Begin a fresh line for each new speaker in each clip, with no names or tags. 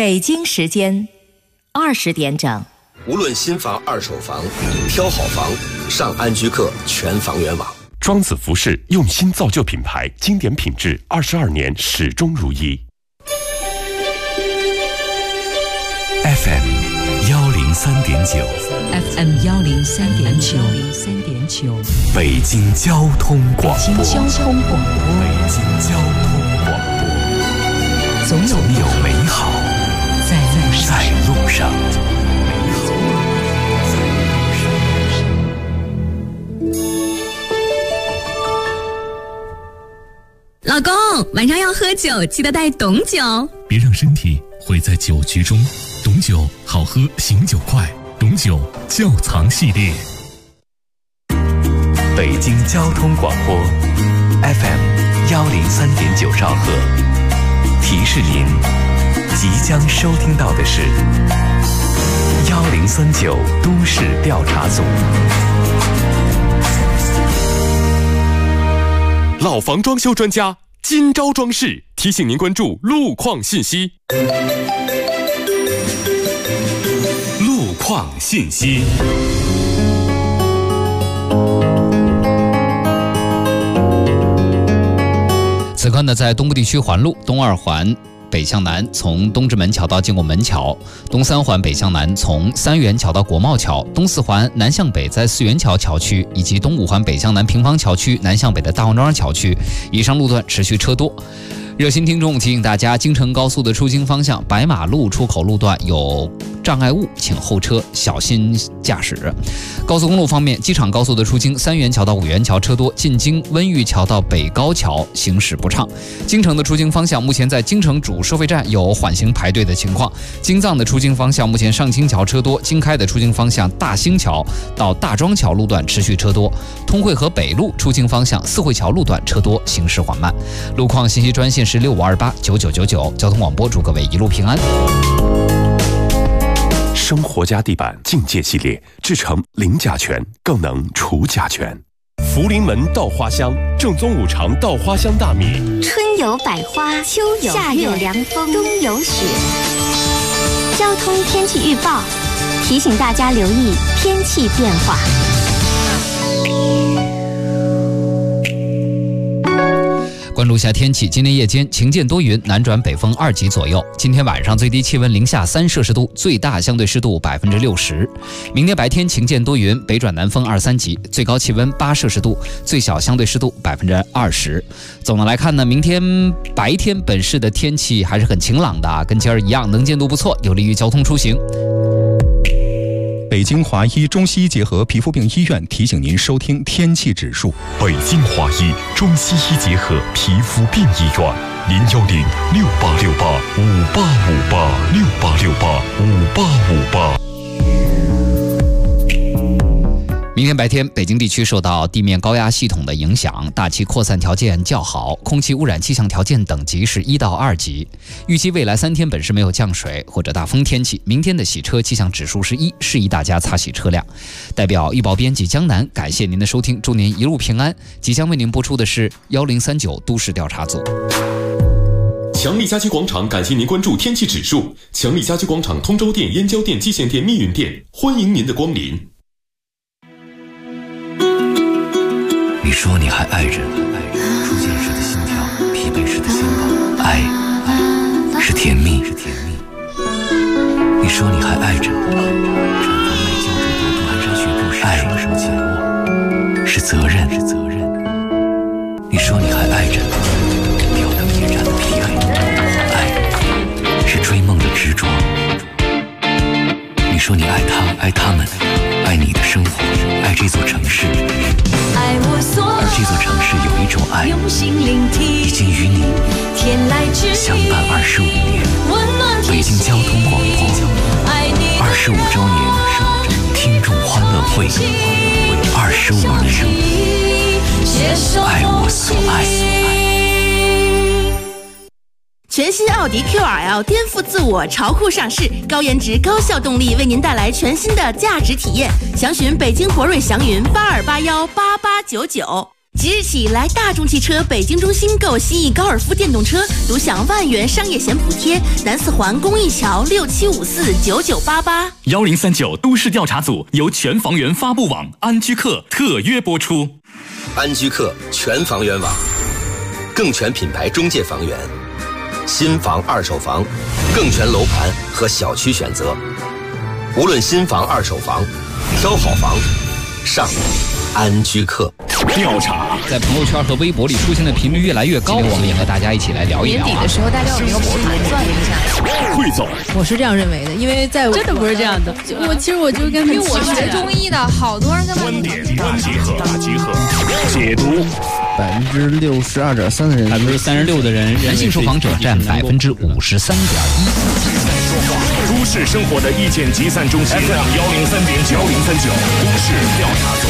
北京时间20点整。
无论新房、二手房，挑好房，上安居客全房源网。
庄子服饰用心造就品牌，经典品质，22年始终如一。
FM 103.9
FM 103.9
北京交通广播。
北京交通广播。总有美好在路上。
老公，晚上要喝酒，记得带董酒，
别让身体毁在酒局中。董酒好喝，醒酒快。董酒窖藏系列。
北京交通广播 FM 103.9兆赫，提示您即将收听到的是1039都市调查组。
老房装修专家今朝装饰提醒您关注路况信息。
路况信息。
此刻呢，在东部地区环路东2环北向南，从东直门桥到建国门桥；东3环北向南，从三元桥到国贸桥；东4环南向北在四元桥桥区，以及东5环北向南平房桥区南向北的大黄庄桥区，以上路段持续车多。热心听众提醒大家，京承高速的出京方向白马路出口路段有障碍物，请后车小心驾驶。高速公路方面，机场高速的出京三元桥到五元桥车多，进京温榆桥到北高桥行驶不畅。京承的出京方向目前在京承主收费站有缓行排队的情况。京藏的出京方向目前上清桥车多，京开的出京方向大兴桥到大庄桥路段持续车多。通惠河北路出京方向四惠桥路段车多，行驶缓慢。路况信息专线是65289999，交通广播祝各位一路平安。
生活家地板境界系列制成零甲醛，更能除甲醛。福临门稻花香，正宗五常稻花香大米。
春有百花，秋有夏有凉风，冬有雪。交通天气预报提醒大家留意天气变化。
关注一下天气，今天夜间晴间多云，南转北风2级左右。今天晚上最低气温零下3摄氏度，最大相对湿度60%。明天白天晴间多云，北转南风2、3级，最高气温8摄氏度，最小相对湿度20%。总的来看呢，明天白天本市的天气还是很晴朗的，跟今儿一样，能见度不错，有利于交通出行。
北京华医中西医结合皮肤病医院提醒您收听天气指数。
北京华医中西医结合皮肤病医院，0106868585868685858。
明天白天，北京地区受到地面高压系统的影响，大气扩散条件较好，空气污染气象条件等级是1到2级。预计未来3天本市没有降水或者大风天气，明天的洗车气象指数是1，适宜大家擦洗车辆。代表预报编辑江南，感谢您的收听，祝您一路平安。即将为您播出的是1039都市调查组。
强力家居广场感谢您关注天气指数。强力家居广场通州店、燕郊店、蓟县店、密云店，欢迎您的光临。
你说你还爱着，初见时的心跳，疲惫时的心动，爱是甜蜜。你说你还爱着，产房麦胶着朵蹼寒山雪布时爱手紧握，是责任。你说你还爱着，吊灯夜战的疲惫，爱是追梦的执着。你说你爱他，爱他们，爱你的生活，爱这座城市。而这座城市有一种爱，已经与你相伴25年。北京交通广播25周年听众欢乐会，25年，爱我所爱。
全新奥迪 QRL 颠覆自我，潮酷上市，高颜值、高效动力，为您带来全新的价值体验。详询北京博瑞祥云82818899。 即日起来大众汽车北京中心购新翼高尔夫电动车，独享万元商业险补贴。南四环公益桥67549988。1039
都市调查组由全房源发布网安居客特约播出。
安居客全房源网，更全品牌中介房源，新房、二手房，更全楼盘和小区选择。无论新房、二手房，挑好房，上安居客。
调查
在朋友圈和微博里出现的频率越来越高，我们也和大家一起来聊一聊。
年底的时候，大家有没有盘算一下？
汇总，
我是这样认为的，因为在
真的不是这样的。
其实我就跟
因为我学中医的，好多人跟
观点大集合，解读。
62.3%的人
，36%的人，男性受访者占53.1%。
都市生活的意见集散中心 FM 103.9，都市调查组。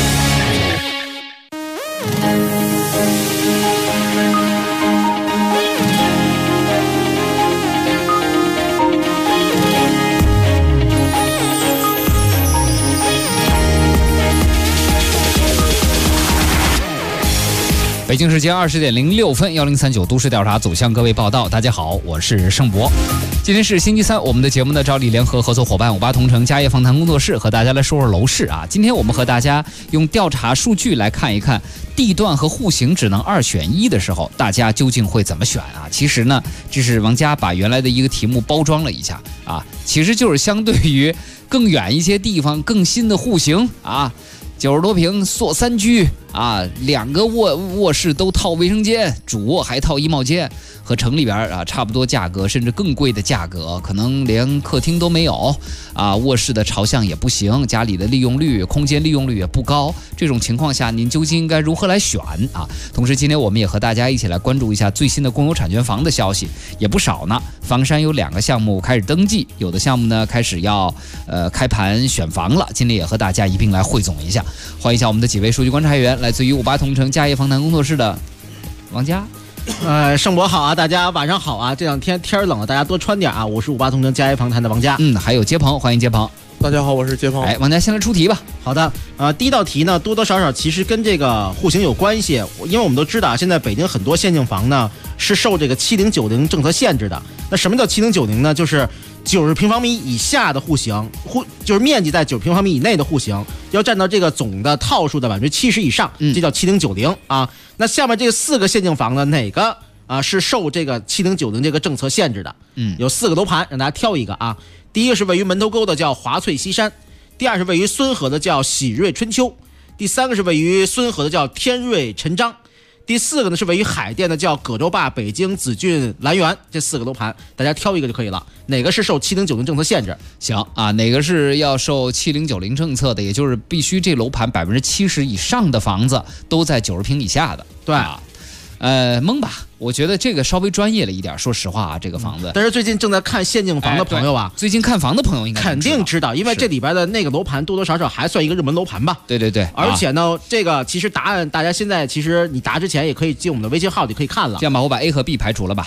北京时间20:06，1039都市调查组向各位报道。大家好，我是盛博。今天是星期三，我们的节目呢照例联合合作伙伴58同城家业访谈工作室和大家来说说楼市啊。今天我们和大家用调查数据来看一看地段和户型只能2选1的时候，大家究竟会怎么选啊？其实呢，这是王佳把原来的一个题目包装了一下啊，其实就是相对于更远一些地方更新的户型啊。90多平锁3居啊，2个卧室都套卫生间，主卧还套衣帽间，和城里边啊差不多价格，甚至更贵的价格，可能连客厅都没有啊，卧室的朝向也不行，家里的利用率、空间利用率也不高。这种情况下，您究竟应该如何来选啊？同时，今天我们也和大家一起来关注一下最新的公有产权房的消息，也不少呢。房山有2个项目开始登记，有的项目呢开始要开盘选房了。今天也和大家一并来汇总一下。欢迎一下我们的几位数据观察员，来自于58同城家业访谈工作室的王佳。
盛博好啊，大家晚上好啊！这两天天冷了，大家多穿点啊！我是58同城家业访谈的王佳。
还有接鹏，欢迎接鹏。
大家好，我是接鹏。
王佳先来出题吧。
好的，第一道题呢，多多少少其实跟这个户型有关系，因为我们都知道啊，现在北京很多限定房呢是受这个7090政策限制的。那什么叫7090呢？就是90平方米以下的户型，就是面积在90平方米以内的户型，要占到这个总的套数的70%以上，这叫7090啊。那下面这4个限定房呢，哪个是受这个7090这个政策限制的？有4个楼盘，让大家挑一个啊。第一个是位于门头沟的叫华翠西山，第二是位于孙河的叫喜瑞春秋，第3个是位于孙河的叫天瑞陈章，第4个呢是位于海淀的叫葛洲坝北京紫骏蓝园。这4个楼盘大家挑一个就可以了，哪个是受7090政策限制？
行啊，哪个是要受7090政策的，也就是必须这楼盘70%以上的房子都在90平以下的。
对
蒙吧，我觉得这个稍微专业了一点。说实话啊，这个房子，
但是最近正在看限定房的朋友啊，
最近看房的朋友应该
肯定知道，因为这里边的那个楼盘多多少少还算一个热门楼盘吧。
对对对，
而且呢，这个其实答案大家现在其实你答之前也可以进我们的微信号，就可以看了。
这样吧，我把 A 和 B 排除了吧。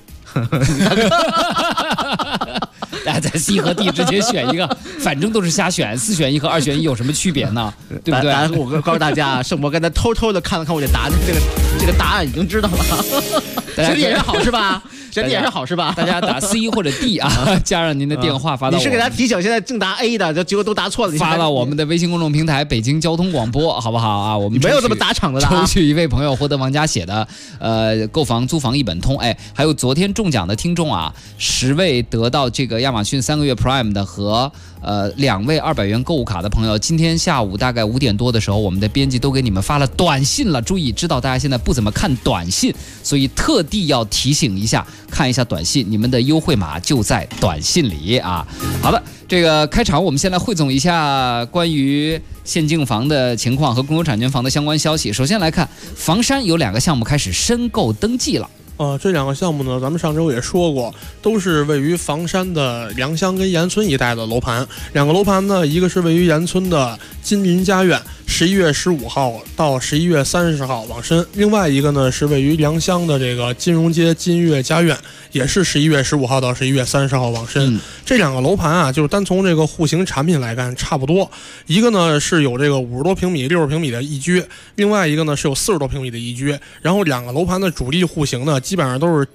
大家在 C 和 D 之间选一个，反正都是瞎选，4选1和2选1有什么区别呢？对不对？
我告诉大家，盛博刚才偷偷的看了看我这答案，这个答案已经知道了。身体也是好是吧？身体也是好是吧？
大家打 C 或者 D 啊，加上您的电话发到。
你是给大家提醒，现在正答 A 的，结果都答错了。
发到我们的微信公众平台北京交通广播，好不好啊？我们
没有这么打场的
抽取一位朋友获得王佳写的购房租房一本通。还有昨天中奖的听众啊，10位得到这个亚马逊3个月 Prime 的和2位200元购物卡的朋友，今天下午大概5点多的时候，我们的编辑都给你们发了短信了。注意，知道大家现在不怎么看短信，所以特地要提醒一下，看一下短信，你们的优惠码就在短信里啊。好的，这个开场我们先来汇总一下关于限定房的情况和公有产权房的相关消息。首先来看，房山有2个项目开始申购登记了。
这两个项目呢，咱们上周也说过，都是位于房山的良乡跟延村一带的楼盘。两个楼盘呢，一个是位于延村的金林家苑，11月15号到11月30号往申；另外一个呢是位于良乡的这个金融街金悦家苑，也是11月15号到11月30号往申。这两个楼盘啊，就是单从这个户型产品来看差不多，一个呢是有这个50多平米、60平米的一居，另外一个呢是有40多平米的一居。然后两个楼盘的主力户型呢，基本上都是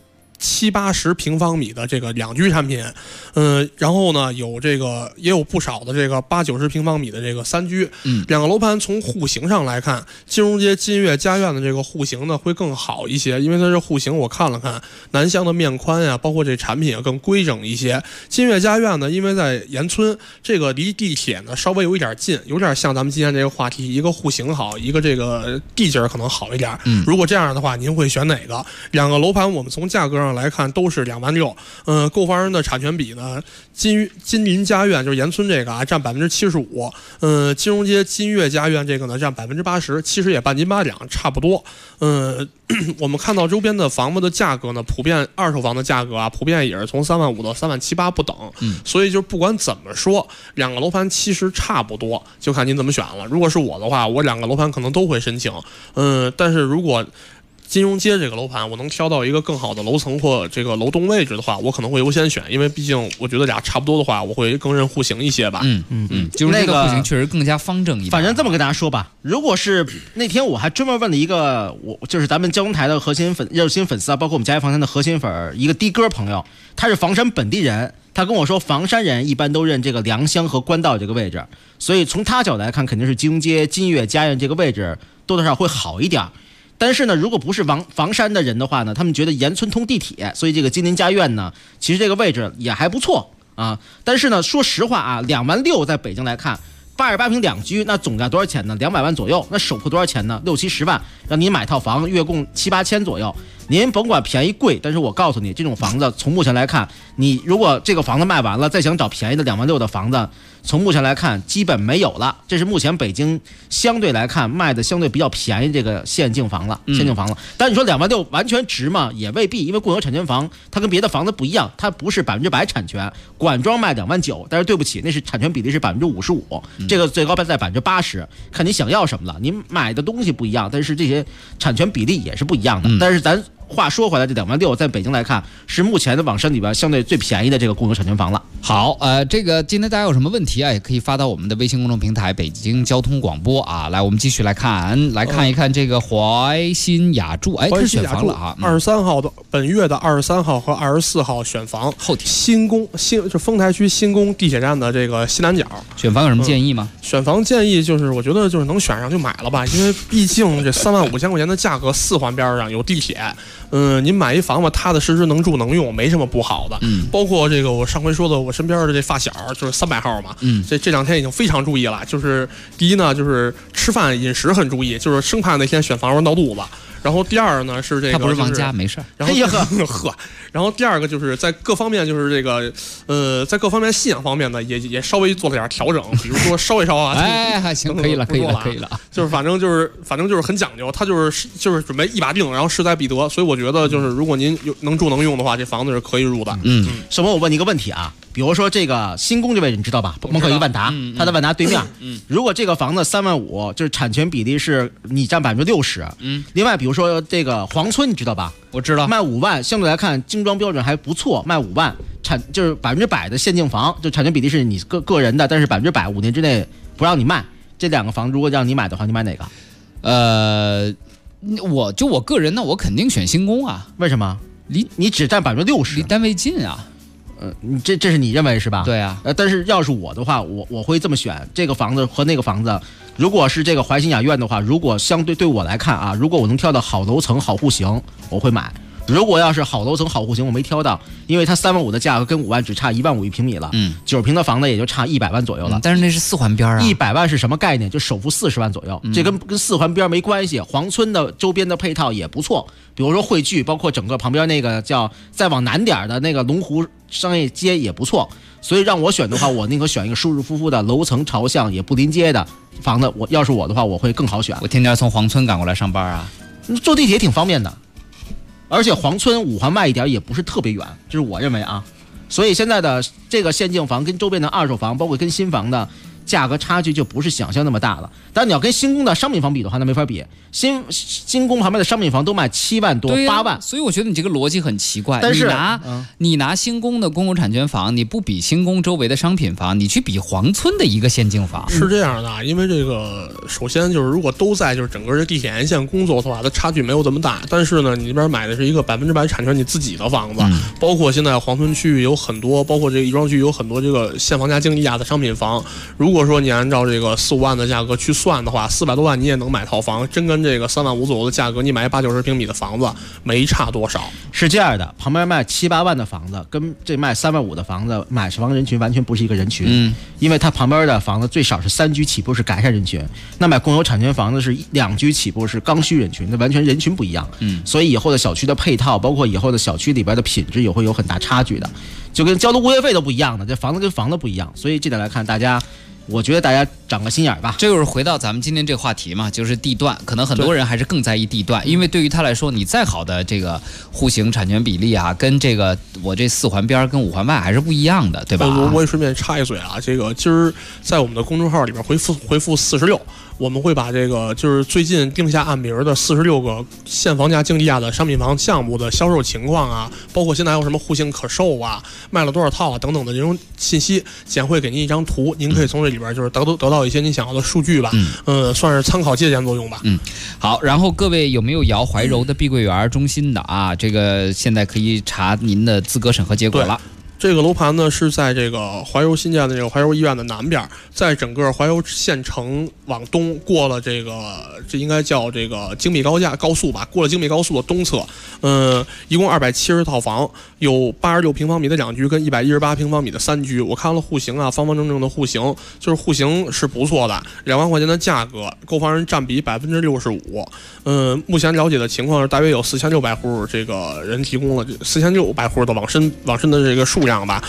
70、80平方米的这个两居产品，然后呢有这个也有不少的这个80、90平方米的这个三居。两个楼盘从户型上来看，金融街金悦家苑的这个户型呢会更好一些，因为它这户型我看了看，南向的面宽呀，包括这产品也更规整一些。金悦家苑呢，因为在延村，这个离地铁呢稍微有一点近，有点像咱们今天这个话题，一个户型好，一个这个地界可能好一点。如果这样的话，您会选哪个？两个楼盘我们从价格上来看都是26000，购房人的产权比呢，金林家苑就是延村这个啊占75%，金融街金悦家苑这个呢占80%，其实也半斤八两差不多。我们看到周边的房子的价格呢，普遍二手房的价格啊，普遍也是从35000到37800不等。所以就不管怎么说，两个楼盘其实差不多，就看您怎么选了。如果是我的话，我两个楼盘可能都会申请。但是如果金融街这个楼盘我能挑到一个更好的楼层或这个楼栋位置的话，我可能会优先选，因为毕竟我觉得俩差不多的话，我会更认户型一些吧。
金融街的户型确实更加方正一点。
反正这么跟大家说吧，如果是那天我还专门问了一个，我就是咱们交通台的热心粉丝啊，包括我们家房山的核心粉一个的哥朋友，他是房山本地人，他跟我说房山人一般都认这个良乡和官道这个位置，所以从他角度来看，肯定是金融街金悦家苑这个位置多多少少会好一点。但是呢，如果不是房山的人的话呢，他们觉得延村通地铁，所以这个金林家苑呢，其实这个位置也还不错啊。但是呢，说实话啊，26000在北京来看，88平两居，那总价多少钱呢？200万左右。那首付多少钱呢？6、70万，让您买套房，月供7、8千左右。您甭管便宜贵，但是我告诉你，这种房子从目前来看，你如果这个房子卖完了，再想找便宜的26000的房子，从目前来看基本没有了。这是目前北京相对来看卖的相对比较便宜这个限境房了。但你说26000完全值吗？也未必，因为共有产权房它跟别的房子不一样，它不是100%产权，管庄卖29000，但是对不起，那是产权比例是55%，这个最高在80%，看你想要什么了。您买的东西不一样，但是这些产权比例也是不一样的。但是咱话说回来，这26000在北京来看是目前的网山里边相对最便宜的这个共有产权房了。
好，这个今天大家有什么问题啊，也可以发到我们的微信公众平台北京交通广播啊。来，我们继续来看一看这个怀新雅筑，开始选房了啊。
23号的本月的23号和24号选房，
后天
就丰台区新宫地铁站的这个西南角。
选房有什么建议吗？
选房建议就是我觉得就是能选上就买了吧，因为毕竟这35000块钱的价格，4环边上有地铁。您买一房子踏踏实实能住能用，没什么不好的。包括这个我上回说的，我身边的这发小就是300号嘛。这2天已经非常注意了，就是第一呢，就是吃饭饮食很注意，就是生怕那天选房时闹肚子。然后第二呢是这个，
他不是王家，没事。
然后然后第二个就是在各方面就是这个在各方面信仰方面呢也稍微做了点调整，比如说烧一烧啊。
还行，可以了。
就是反正就是很讲究，他就是准备一把定，然后势在必得。所以我觉得就是如果您能住能用的话，这房子是可以入的。
什么？我问你一个问题啊，比如说这个新宫这位置你知道吧？门口一个万达，它的万达对面。如果这个房子35000，就是产权比例是你占60%。另外比如说这个黄村你知道吧？
我知道，
卖5万，相对来看精装标准还不错，卖5万，就是100%的限境房，就产权比例是你个人的，但是100%5年之内不让你卖。这两个房如果让你买的话，你买哪个？
我个人呢，我肯定选新宫啊。
为什么？你只占60%，
离单位近啊。
这是你认为是吧？
对啊。
但是要是我的话，我会这么选，这个房子和那个房子，如果是这个怀新雅苑的话，如果相对我来看啊，如果我能挑到好楼层好户型，我会买。如果要是好楼层好户型我没挑到，因为它35000的价格跟5万只差15000一平米了，9平的房子也就差100万左右了。
但是那是4环边啊
，100万是什么概念？就首付40万左右，这跟4环边没关系。黄村的周边的配套也不错，比如说汇聚，包括整个旁边那个叫再往南点的那个龙湖商业街也不错。所以让我选的话，我宁可选一个舒舒服服的楼层朝向也不临街的房子。要是我的话，我会更好选。
我天天从黄村赶过来上班啊，
坐地铁挺方便的。 而且黄村五环外一点也不是特别远，这是我认为啊。所以现在的这个限境房跟周边的二手房，包括跟新房的价格差距就不是想象那么大了。但你要跟新宫的商品房比的话，那没法比。新宫旁边的商品房都卖7万多、8万，
所以我觉得你这个逻辑很奇怪。
但是
你拿新宫的公有产权房，你不比新宫周围的商品房，你去比黄村的一个限境房，
是这样的。因为这个首先就是如果都在就是整个这地铁沿线工作的话，它差距没有这么大。但是呢，你这边买的是一个100%产权你自己的房子，包括现在黄村区域有很多，包括这个亦庄区有很多这个现房价竞地价的商品房。如果说你按照这个4、5万的价格去算的话，400多万你也能买套房，真跟这个3万5左右的价格，你买80、90平米的房子没差多少。
是这样的，旁边卖7、8万的房子，跟这卖3万5的房子，买房人群完全不是一个人群。因为它旁边的房子最少是3居起步是改善人群，那买公有产权房子是2居起步是刚需人群，那完全人群不一样。所以以后的小区的配套，包括以后的小区里边的品质也会有很大差距的，就跟交的物业费都不一样的，这房子跟房子不一样。所以这点来看，我觉得大家长个心眼吧。
这就是回到咱们今天这个话题嘛，就是地段，可能很多人还是更在意地段，因为对于他来说，你再好的这个户型产权比例啊，跟这个我这4环边跟5环外还是不一样的，对吧？
我也顺便插一嘴啊，这个今儿在我们的公众号里边回复46。我们会把这个就是最近定下按名的46个现房价竞地价的商品房项目的销售情况啊，包括现在还有什么户型可售啊，卖了多少套啊等等的这种信息，简会给您一张图，您可以从这里边就是得到一些您想要的数据吧，算是参考借鉴作用吧。
好，然后各位有没有摇怀柔的碧桂园中心的啊？这个现在可以查您的资格审核结果了。
这个楼盘呢是在这个怀柔新建的这个怀柔医院的南边，在整个怀柔县城往东过了这应该叫这个京密高速吧，过了京密高速的东侧，一共270套房，有86平方米的2居跟118平方米的3居。我看了户型啊，方方正正的户型，就是户型是不错的，2万块钱的价格，购房人占比65%。目前了解的情况是大约有4600户这个人提供了4600户的往深的这个数量吧。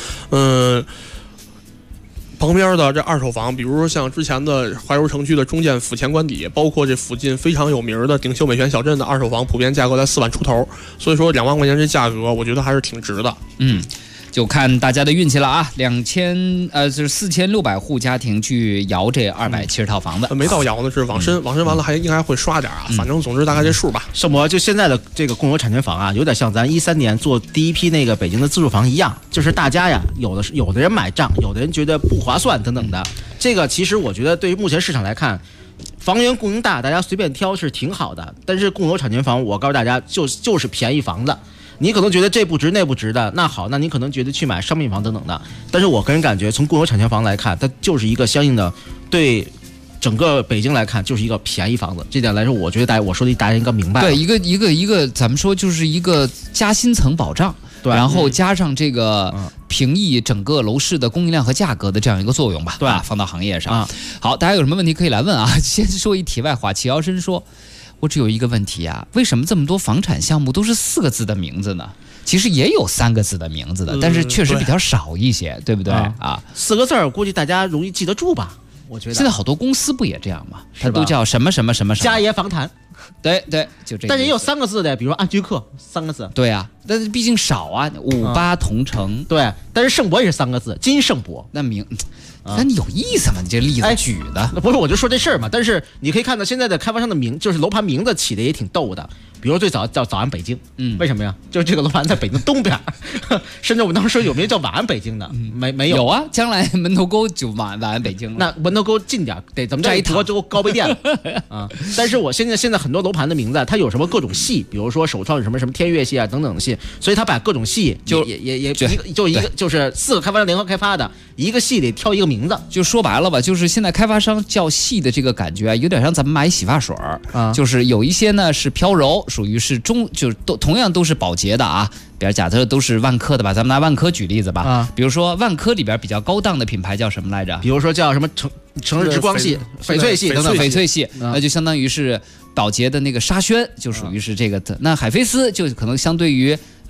旁边的这二手房，比如说像之前的怀柔城区的中建府前官邸，包括这附近非常有名的鼎秀美泉小镇的二手房，普遍价格在4万出头，所以说2万块钱这价格，我觉得还是挺值的。
就看大家的运气了啊就是4600户家庭去摇这270套房子，
没到摇呢，是往深完了还应该会刷点啊，反正总之大概这数吧。
盛博，就现在的这个共有产权房啊，有点像咱13年做第一批那个北京的自住房一样，就是大家呀，有的人买账，有的人觉得不划算等等的。这个其实我觉得对于目前市场来看，房源供应大，大家随便挑是挺好的，但是共有产权房，我告诉大家就是便宜房子。你可能觉得这不值那不值的，那好，那你可能觉得去买商品房等等的，但是我个人感觉从共有产权房来看，它就是一个相应的对整个北京来看就是一个便宜房子。这点来说，我觉得我说的大家应该明白了。
对，一个咱们说就是一个加薪层保障，对，然后加上这个平抑整个楼市的供应量和价格的这样一个作用吧，对，放到行业上。好，大家有什么问题可以来问啊？先说一题外话，齐尧申说，我只有一个问题啊，为什么这么多房产项目都是4个字的名字呢？其实也有3个字的名字的，但是确实比较少一些，对不对啊
？4个字儿估计大家容易记得住吧？我觉得
现在好多公司不也这样吗？它都叫什么什么什么什么
嘉业房坛，
对，就这个。
但是也有3个字的，比如说安居客3个字。
对啊，但是毕竟少啊，58同城。
对，但是盛博也是3个字，金盛博。
那你有意思吗？你这例子举的，
不是我就说这事儿嘛。但是你可以看到现在的开发商的就是楼盘名字起的也挺逗的。比如最早叫早安北京，为什么呀？就是这个楼盘在北京东边，甚至我们当时说有没有叫晚安北京的？没有。
有啊，将来门头沟就晚安北京了。
那门头沟近点，得怎么在涿州高碑店啊？但是我现在很多楼盘的名字，它有什么各种系，比如说首创什么天悦系啊等等的系，所以它把各种系就一个就是4个开发商联合开发的一个系里挑一个名字。
就说白了吧，就是现在开发商叫系的这个感觉啊，有点像咱们买洗发水就是有一些呢是飘柔。属于是就是同样都是宝洁的啊，比如假设都是万科的吧，咱们拿万科举例子吧。比如说万科里边比较高档的品牌叫什么来着？
比如说叫什么城市之光系、翡翠系等等。
翡翠系，那就相当于是宝洁的那个沙宣，就属于是这个。那海飞丝就可能相对于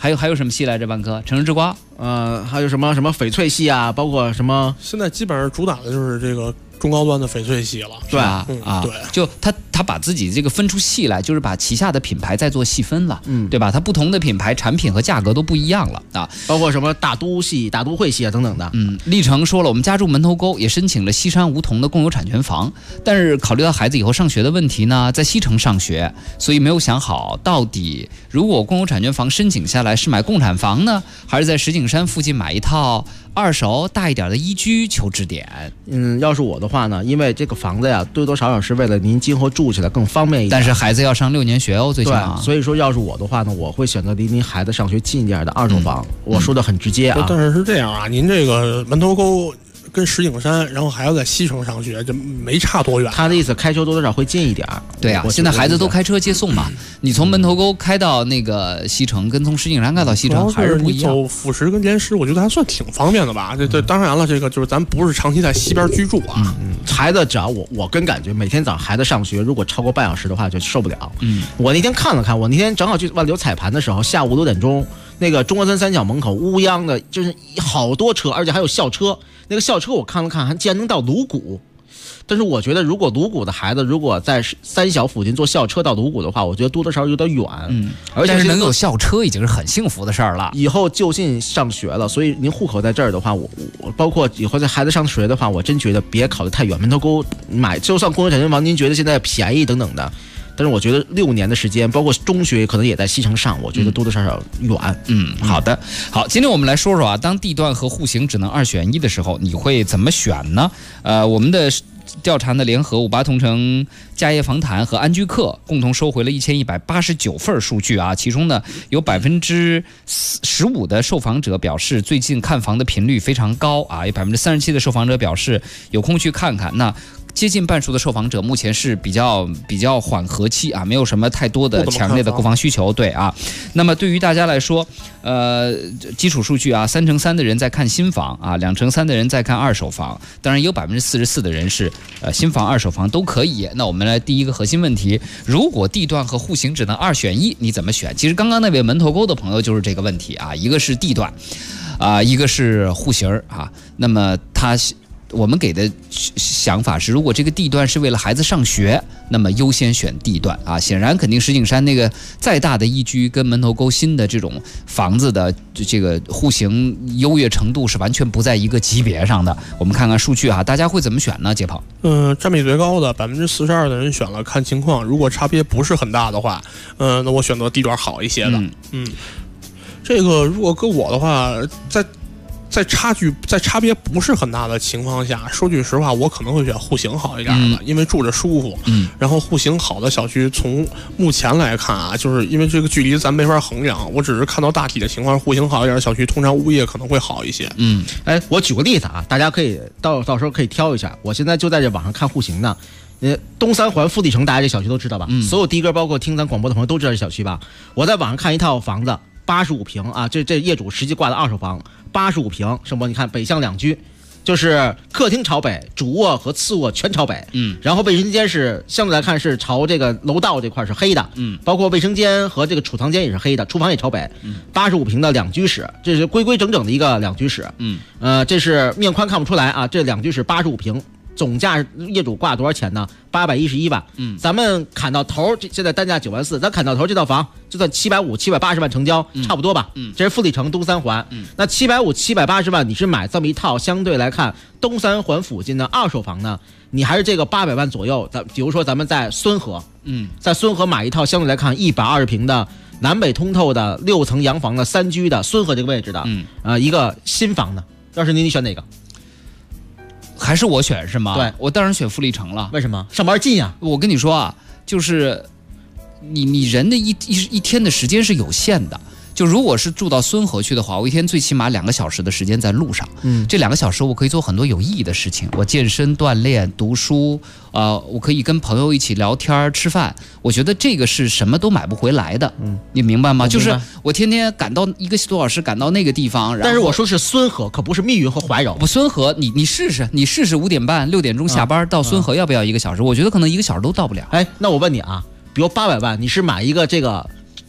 还有什么系来着？万科、城市之光，
还有什么翡翠系啊，包括什么？
现在基本上主打的就是这个中高端的翡翠系了，
对
啊，
对，
就他把自己这个分出系来，就是把旗下的品牌再做细分了，对吧？它不同的品牌产品和价格都不一样了啊，
包括什么大都系、大都会系啊等等的。
历程说了，我们家住门头沟，也申请了西山梧桐的共有产权房，但是考虑到孩子以后上学的问题呢，在西城上学，所以没有想好到底如果共有产权房申请下来是买共产房呢，还是在石景山附近买一套二手大一点的一居，求指点。
要是我的话呢，因为这个房子呀，多多少少是为了您今后住起来更方便一点。
但是孩子要上6年学哦，最起码。
对，所以说要是我的话呢，我会选择离您孩子上学近一点的二手房。我说的很直接啊。
但是这样啊，您这个门头沟跟石景山，然后还要在西城上学，这没差多远。
他的意思开车多多少会近一点。
对啊，现在孩子都开车接送嘛，你从门头沟开到那个西城，跟从石景山开到西城还是不一样。
走辅石跟莲石，我觉得还算挺方便的吧。这当然了，这个就是咱不是长期在西边居住啊。
孩子只要我跟感觉，每天早上孩子上学，如果超过半小时的话就受不了。我那天看了看，我那天正好去万流彩盘的时候，下午6点钟，那个中关村三角门口乌泱的，就是好多车，而且还有校车。那个校车我看了看，还竟然能到鲁谷。但是我觉得，如果鲁谷的孩子如果在三小附近坐校车到鲁谷的话，我觉得多多少少有点远。
而且是能有校车已经是很幸福的事儿了。
以后就近上学了，所以您户口在这儿的话，我包括以后在孩子上学的话，我真觉得别考虑太远。门头沟买，就算共有产权房，您觉得现在便宜等等的。但是我觉得6年的时间，包括中学可能也在西城上，我觉得多多少少远。
好的，好，今天我们来说说啊，当地段和户型只能2选1的时候，你会怎么选呢？我们的调查呢，联合58同城、嘉业房谈和安居客共同收回了1189份数据啊，其中呢有15%的受访者表示最近看房的频率非常高啊，有37%的受访者表示有空去看看。那接近半数的受访者目前是比较缓和期啊，没有什么太多的强烈的购房需求。对啊，那么对于大家来说，基础数据啊，3%的人在看新房啊，2%的人在看二手房，当然也有44%的人是新房、二手房都可以。那我们来第一个核心问题，如果地段和户型只能2选1，你怎么选？其实刚刚那位门头沟的朋友就是这个问题啊，一个是地段啊，一个是户型啊，那么我们给的想法是，如果这个地段是为了孩子上学，那么优先选地段啊。显然，肯定石景山那个再大的一居跟门头沟新的这种房子的这个户型优越程度是完全不在一个级别上的。我们看看数据啊，大家会怎么选呢？杰鹏，
占比最高的42%的人选了看情况，如果差别不是很大的话，那我选择地段好一些的。这个如果搁我的话，在差别不是很大的情况下，说句实话，我可能会选户型好一点的，因为住着舒服。然后户型好的小区，从目前来看啊，就是因为这个距离咱没法衡量，我只是看到大体的情况，户型好一点的小区，通常物业可能会好一些。
我举个例子啊，大家可以到时候可以挑一下。我现在就在这网上看户型呢。东三环富地城，大家这小区都知道吧？所有的哥包括听咱广播的朋友都知道这小区吧？我在网上看一套房子，85平啊，这业主实际挂的二手房，85平，盛博，你看北向2居，就是客厅朝北，主卧和次卧全朝北，然后卫生间是相对来看是朝这个楼道这块是黑的，包括卫生间和这个储藏间也是黑的，厨房也朝北，85平的2居室，这是规规整整的一个2居室，这是面宽看不出来啊，这2居室85平。总价业主挂多少钱呢？811万。咱们砍到头，现在单价9万4，咱砍到头这套房就算750、780万成交，差不多吧？这是富力城东三环。那750、780万，你是买这么一套相对来看东三环附近的二手房呢？你还是这个800万左右？比如说咱们在孙河，在孙河买一套相对来看120平的南北通透的6层洋房的3居的孙河这个位置的，一个新房的，要是你选哪个？
还是我选是吗？
对，
我当然选富力城了。
为什么？上班近呀。
我跟你说啊，就是你人的一天的时间是有限的。就如果是住到孙河去的话，我一天最起码2个小时的时间在路上。这2个小时我可以做很多有意义的事情，我健身、锻炼、读书，我可以跟朋友一起聊天、吃饭。我觉得这个是什么都买不回来的。你明白吗？就是我天天赶到1个多小时赶到那个地方，
但是我说是孙河，可不是密云和怀柔。
不，孙河，你试试5点半、6点钟下班到孙河要不要1个小时？我觉得可能1个小时都到不了。
那我问你啊，比如800万，你是买一个这个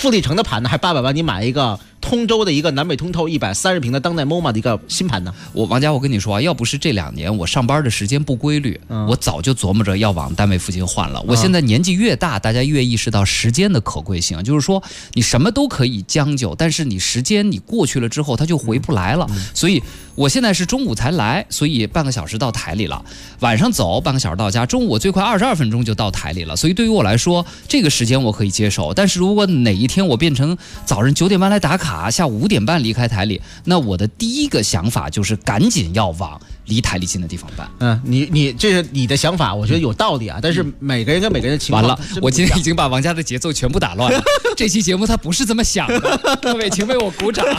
富力城的盘呢，还800万你买一个通州的一个南北通透130平的当代 MoMA 的一个新盘呢？
王家，我跟你说啊，要不是这2年我上班的时间不规律，我早就琢磨着要往单位附近换了。我现在年纪越大，大家越意识到时间的可贵性，就是说你什么都可以将就，但是你时间你过去了之后，它就回不来了。所以我现在是中午才来，所以半个小时到台里了，晚上走半个小时到家，中午我最快22分钟就到台里了。所以对于我来说，这个时间我可以接受。但是如果哪一天我变成早上9点半来打卡，下午5点半离开台里，那我的第一个想法就是赶紧要往离台里近的地方办。
你这是你的想法，我觉得有道理啊。但是每个人跟每个人的情况
完了，我今天已经把王家的节奏全部打乱了。这期节目他不是这么想的，各位请为我鼓掌。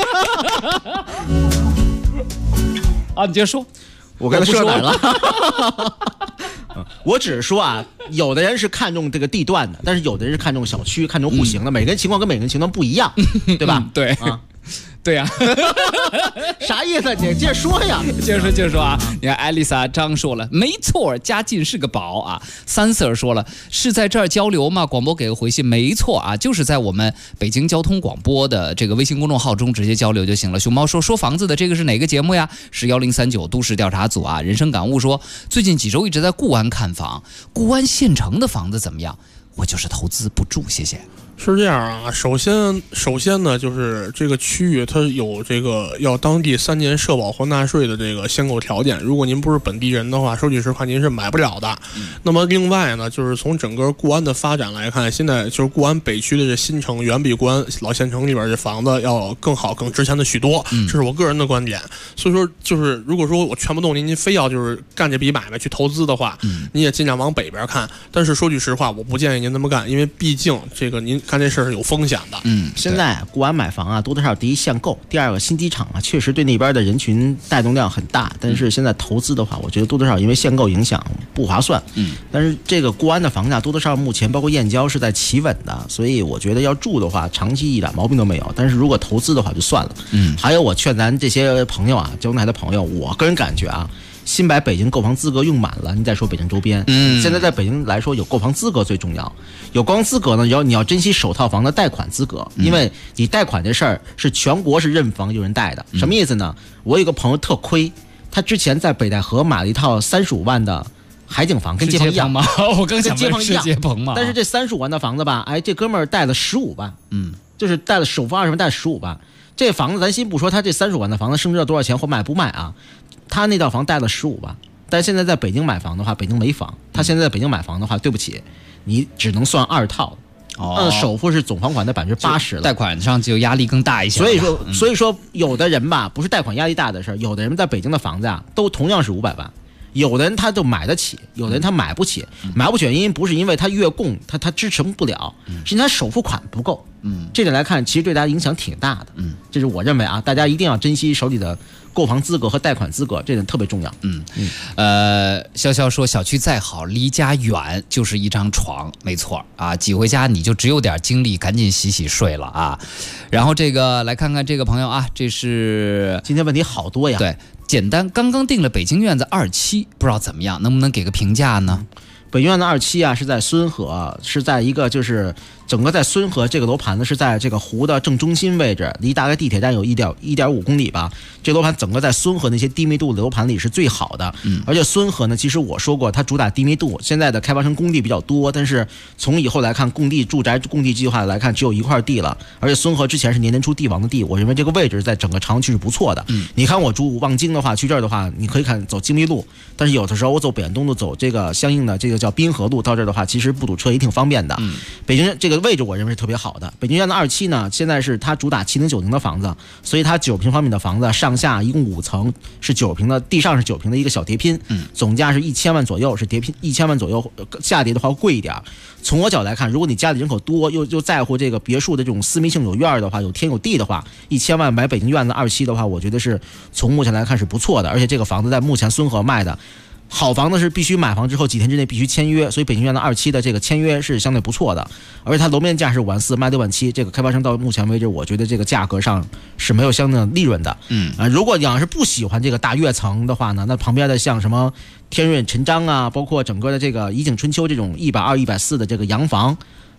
啊，你接着说，
我刚才说哪儿了？我只是说啊，有的人是看重这个地段的，但是有的人是看重小区、看重户型的，每个人情况跟每个人情况不一样，对吧？
对啊。对呀、
啥意思？你接着说呀！
接着说啊！你看，艾丽莎张说了，没错，家近是个宝啊。三 Sir 说了，是在这儿交流吗？广播给个回信，没错啊，就是在我们北京交通广播的这个微信公众号中直接交流就行了。熊猫说房子的这个是哪个节目呀？是1039都市调查组啊。人生感悟说，最近几周一直在固安看房，固安县城的房子怎么样？我就是投资不住，谢谢。
是这样啊，首先呢，就是这个区域它有这个要当地3年社保和纳税的这个限购条件，如果您不是本地人的话，说句实话您是买不了的。那么另外呢，就是从整个固安的发展来看，现在就是固安北区的这新城远比固安老县城里边这房子要更好更值钱的许多，这是我个人的观点。所以说就是如果说我劝不动您非要就是干这笔买卖去投资的话，你也尽量往北边看。但是说句实话，我不建议您这么干，因为毕竟这个您干这事儿是有风险的。
现在固安买房啊，多多少少第一限购，第二个新机场啊，确实对那边的人群带动量很大。但是现在投资的话，我觉得多多少少因为限购影响不划算。但是这个固安的房价多多少少目前包括燕郊是在企稳的，所以我觉得要住的话，长期一点毛病都没有。但是如果投资的话就算了。还有我劝咱这些朋友啊，交通台的朋友，我个人感觉啊。新把北京购房资格用满了，你再说北京周边。现在在北京来说，有购房资格最重要。有购房资格呢，你要珍惜首套房的贷款资格，因为你贷款这事儿是全国是认房有人贷的。什么意思呢？我有个朋友特亏，他之前在北戴河买了一套35万的海景房，跟街坊一样
吗？我刚想
问
是街棚吗？
但是这35万的房子吧，这哥们儿贷了15万，就是贷了首付20万，贷了15万。这房子咱先不说他这35万的房子升值到多少钱或卖不卖啊？他那套房贷了15万，但现在在北京买房的话，北京没房。他现在在北京买房的话，对不起，你只能算2套。首付是总房款的80%了，
贷款上就压力更大一些。
所以说，有的人吧，不是贷款压力大的事儿，有的人在北京的房子啊，都同样是500万。有的人他就买得起，有的人他买不起。买不起原因不是因为他月供他支撑不了，是因为他首付款不够。这点来看，其实对大家影响挺大的。这是我认为啊，大家一定要珍惜手里的购房资格和贷款资格，这点特别重要。
潇潇说小区再好，离家远就是一张床，没错啊，挤回家你就只有点精力，赶紧洗睡了啊。然后这个来看看这个朋友啊，这是
今天问题好多呀。
对，简单，刚刚定了北京院子2期，不知道怎么样，能不能给个评价呢？
北京院子2期啊，是在孙河，是在一个就是整个在孙河这个楼盘呢，是在这个湖的正中心位置，离大概地铁站有1.5公里吧。这楼盘整个在孙河那些低密度的楼盘里是最好的。而且孙河呢，其实我说过，它主打低密度，现在的开发商工地比较多，但是从以后来看，住宅工地计划来看，只有一块地了。而且孙河之前是年出地王的地，我认为这个位置在整个长区是不错的。你看我住望京的话，去这儿的话，你可以看走京密路，但是有的时候我走北安东路，走这个相应的这个叫滨河路，到这儿的话，其实不堵车也挺方便的。北京这个位置我认为是特别好的。北京院子2期呢，现在是它主打7090的房子，所以它9平方米的房子，上下一共5层，是9平的，地上是9平的一个小叠拼，总价是1000万左右，是叠拼1000万左右，下叠的话贵一点。从我角来看，如果你家里人口多，又在乎这个别墅的这种私密性，有院的话，有天有地的话，1000万买北京院子2期的话，我觉得是从目前来看是不错的。而且这个房子在目前孙河卖的好房子是必须买房之后几天之内必须签约，所以北京院子2期的这个签约是相对不错的，而且它楼面价是5万4，卖6万7，这个开发商到目前为止，我觉得这个价格上是没有相应的利润的。如果你要是不喜欢这个大跃层的话呢，那旁边的像什么天润、陈章啊，包括整个的这个怡景春秋这种120、140的这个洋房，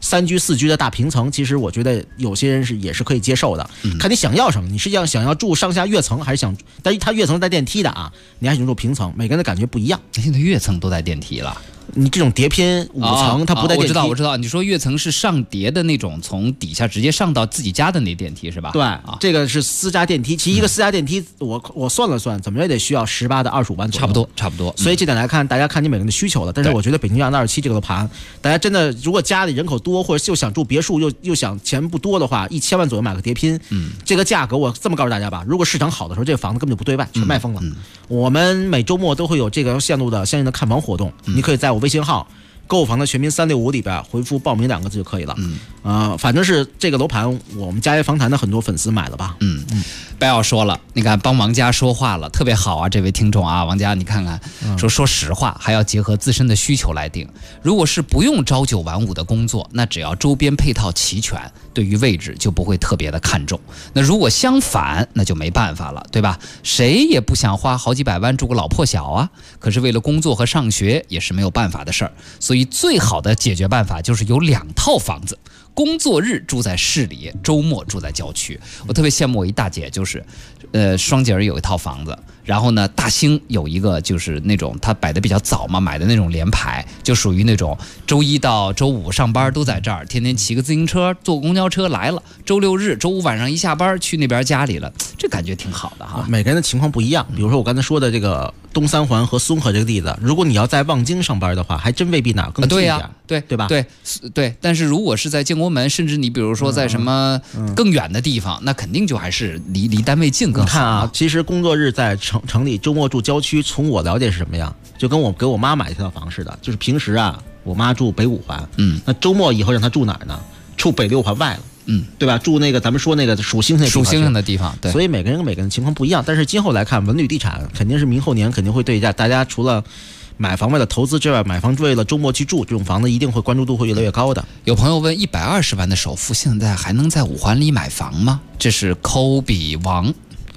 3居4居的大平层，其实我觉得有些人也是可以接受的，看你想要什么。你是想要住上下跃层，还是想？但是它跃层带电梯的啊，你还想住平层，每个人的感觉不一样。
现在跃层都带电梯了。
你这种叠拼5层，它不带电梯。
我知道。你说跃层是上叠的那种，从底下直接上到自己家的那电梯是吧？
对，这个是私家电梯。其实一个私家电梯，我算了算，怎么也得需要18到25万左右。
差不多。
所以这点来看，大家看你每个人的需求了。但是我觉得北京227这个楼盘，大家真的如果家里人口多，或者就想住别墅，又想钱不多的话，1000万左右买个叠拼，这个价格我这么告诉大家吧，如果市场好的时候，这个房子根本就不对外，全卖疯了。我们每周末都会有这个线路的相应的看房活动，你可以在我微信号购房的全拼365里边回复报名2个字就可以了。反正是这个楼盘，我们佳悦房坛的很多粉丝买了吧。
白要说了，你看帮王家说话了，特别好啊，这位听众啊，王家你看看，说实话，还要结合自身的需求来定。如果是不用朝9晚5的工作，那只要周边配套齐全，对于位置就不会特别的看重。那如果相反，那就没办法了，对吧？谁也不想花好几百万住个老破小啊，可是为了工作和上学也是没有办法的事儿。所以最好的解决办法就是有2套房子。工作日住在市里，周末住在郊区。我特别羡慕我一大姐，就是双井有一套房子，然后呢大兴有一个就是那种他摆的比较早嘛，买的那种联排，就属于那种周一到周五上班都在这儿，天天骑个自行车坐公交车来了，周6日周5晚上一下班去那边家里了，这感觉挺好的哈。
每个人的情况不一样，比如说我刚才说的这个东三环和松河这个例子，如果你要在望京上班的话，还真未必哪更近一点。对吧？
对。但是如果是在建国门，甚至你比如说在什么更远的地方，那肯定就还是离单位近更好。
你看啊，其实工作日在城里，周末住郊区，从我了解是什么样，就跟我给我妈买一套房似的，就是平时啊，我妈住北5环，那周末以后让她住哪儿呢？住北6环外了。对吧？住那个咱们说那个数星星
的地方，对。
所以每个人跟每个人情况不一样，但是今后来看，文旅地产肯定是明后年肯定会对大家除了买房为了投资之外，买房为了周末去住，这种房子一定会关注度会越来越高的。
有朋友问，120万的首付现在还能在5环里买房吗？这是抠比王。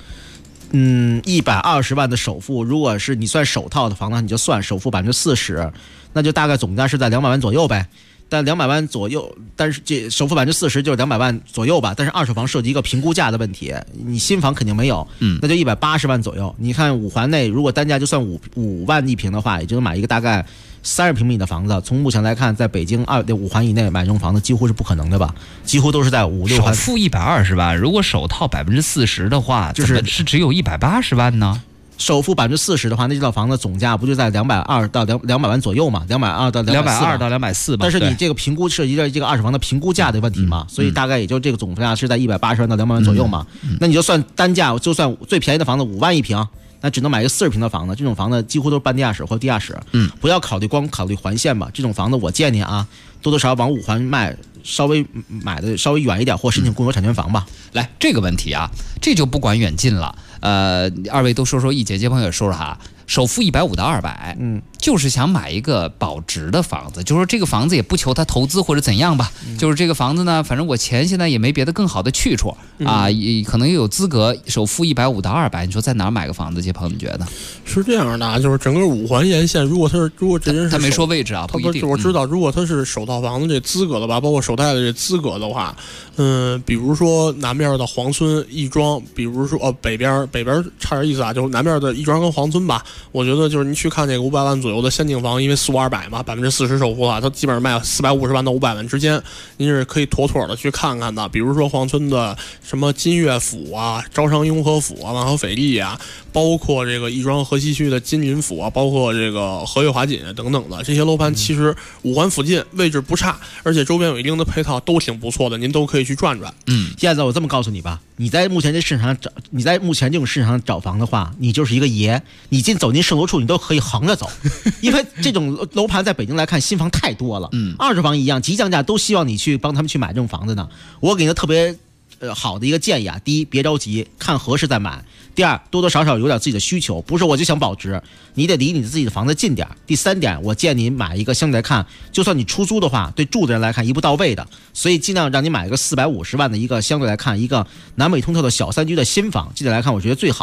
120万的首付，如果是你算首套的房子，你就算首付40%，那就大概总价是在200万左右呗。但200万左右，但是这首付40%就是200万左右吧。但是二手房涉及一个评估价的问题，你新房肯定没有，那就180万左右。你看5环内，如果单价就算5万一平的话，也就能买一个大概30平米的房子。从目前来看，在北京5环以内买这种房子几乎是不可能的吧？几乎都是在5、6环。
首付120万，如果首套40%的话，就是只有180万呢？
首付40%的话，那这套房子总价不就在220到200万左右嘛？220到
240吧。
但是你这个评估涉及到这个二手房的评估价的问题嘛，所以大概也就这个总价是在180万到200万左右嘛。那你就算单价，就算最便宜的房子5万一平，那只能买一个40平的房子。这种房子几乎都是半地下室或地下室。不要光考虑环线吧。这种房子我建议啊，多多少少往5环卖，稍微买的稍微远一点，或申请共有产权房吧。
来，这个问题啊，这就不管远近了。二位都说一姐朋友也说说哈，首付150到200，就是想买一个保值的房子，就是说这个房子也不求它投资或者怎样吧，就是这个房子呢，反正我钱现在也没别的更好的去处啊，可能也有资格首付150到200，你说在哪儿买个房子？这朋友你觉得
是这样的，就是整个5环沿线，如果这人是
他没说位置啊，不一定。
我知道，如果他是首套房子这资格的吧，包括首贷的这资格的话，比如说南边的黄村亦庄，比如说北边差点意思啊，就是南边的亦庄跟黄村吧，我觉得就是你去看这个500万左右的限定房，因为450-200嘛，40%首付啊，它基本上卖450万到500万之间，您是可以妥妥的去看看的。比如说黄村的什么金岳府啊、招商雍和府啊、万和斐丽啊，包括这个亦庄河西区的金银府啊，包括这个和悦华锦等等的这些楼盘，其实5环附近位置不差，而且周边有一定的配套，都挺不错的，您都可以去转转。
现在我这么告诉你吧，你在目前这市场上找，你在目前这种市场上找房的话，你就是一个爷，你走进售楼处，你都可以横着走，因为这种楼盘在北京来看，新房太多了，二手房一样，即降价都希望你去帮他们去买这种房子呢。我给你的特别好的一个建议啊，第一，别着急，看合适再买；第二，多多少少有点自己的需求，不是我就想保值，你得离你自己的房子近点；第三点，我建议你买一个相对来看，就算你出租的话，对住的人来看一步到位的，所以尽量让你买一个450万的一个相对来看一个南北通透的小3居的新房，这点来看我觉得最好。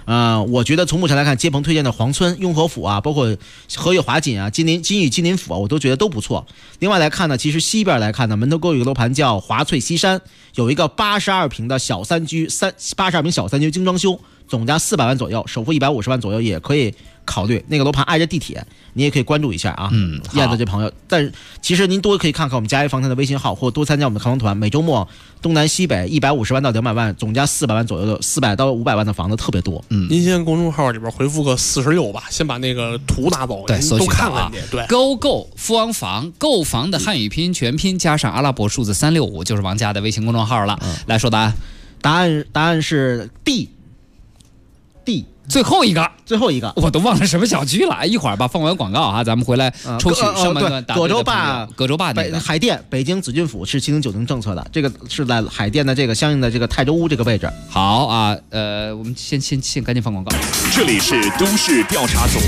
我觉得从目前来看，街棚推荐的黄村、雍和府啊，包括和悦华锦啊、金域金林府啊，我都觉得都不错。另外来看呢，其实西边来看呢，门头沟有一个楼盘叫华翠西山，有一个82平的小三居82平小三居精装修，总价400万左右，首付150万左右也可以考虑。那个楼盘挨着地铁，你也可以关注一下啊。燕子这朋友，但是其实您多可以看看我们嘉一房产的微信号，或多参加我们的看房团，每周末东南西北150万到200万，总价400万左右的400到500万的房子特别多。
您先公众号里边回复个46吧，先把那个图拿走，
对，
都看看去。对，
勾购富王房，购房的汉语拼音全拼加上阿拉伯数字365，就是王家的微信公众号了。来说答案，
答案是 D。
最后一个，
我
都忘了什么小区了。一会儿吧，放完广告啊，咱们回来抽取上半段
葛州坝
那个
海淀北京紫郡府是7090政策的，这个是在海淀的这个相应的这个泰州屋这个位置。
好啊，我们先赶紧放广告。
这里是都市调查组。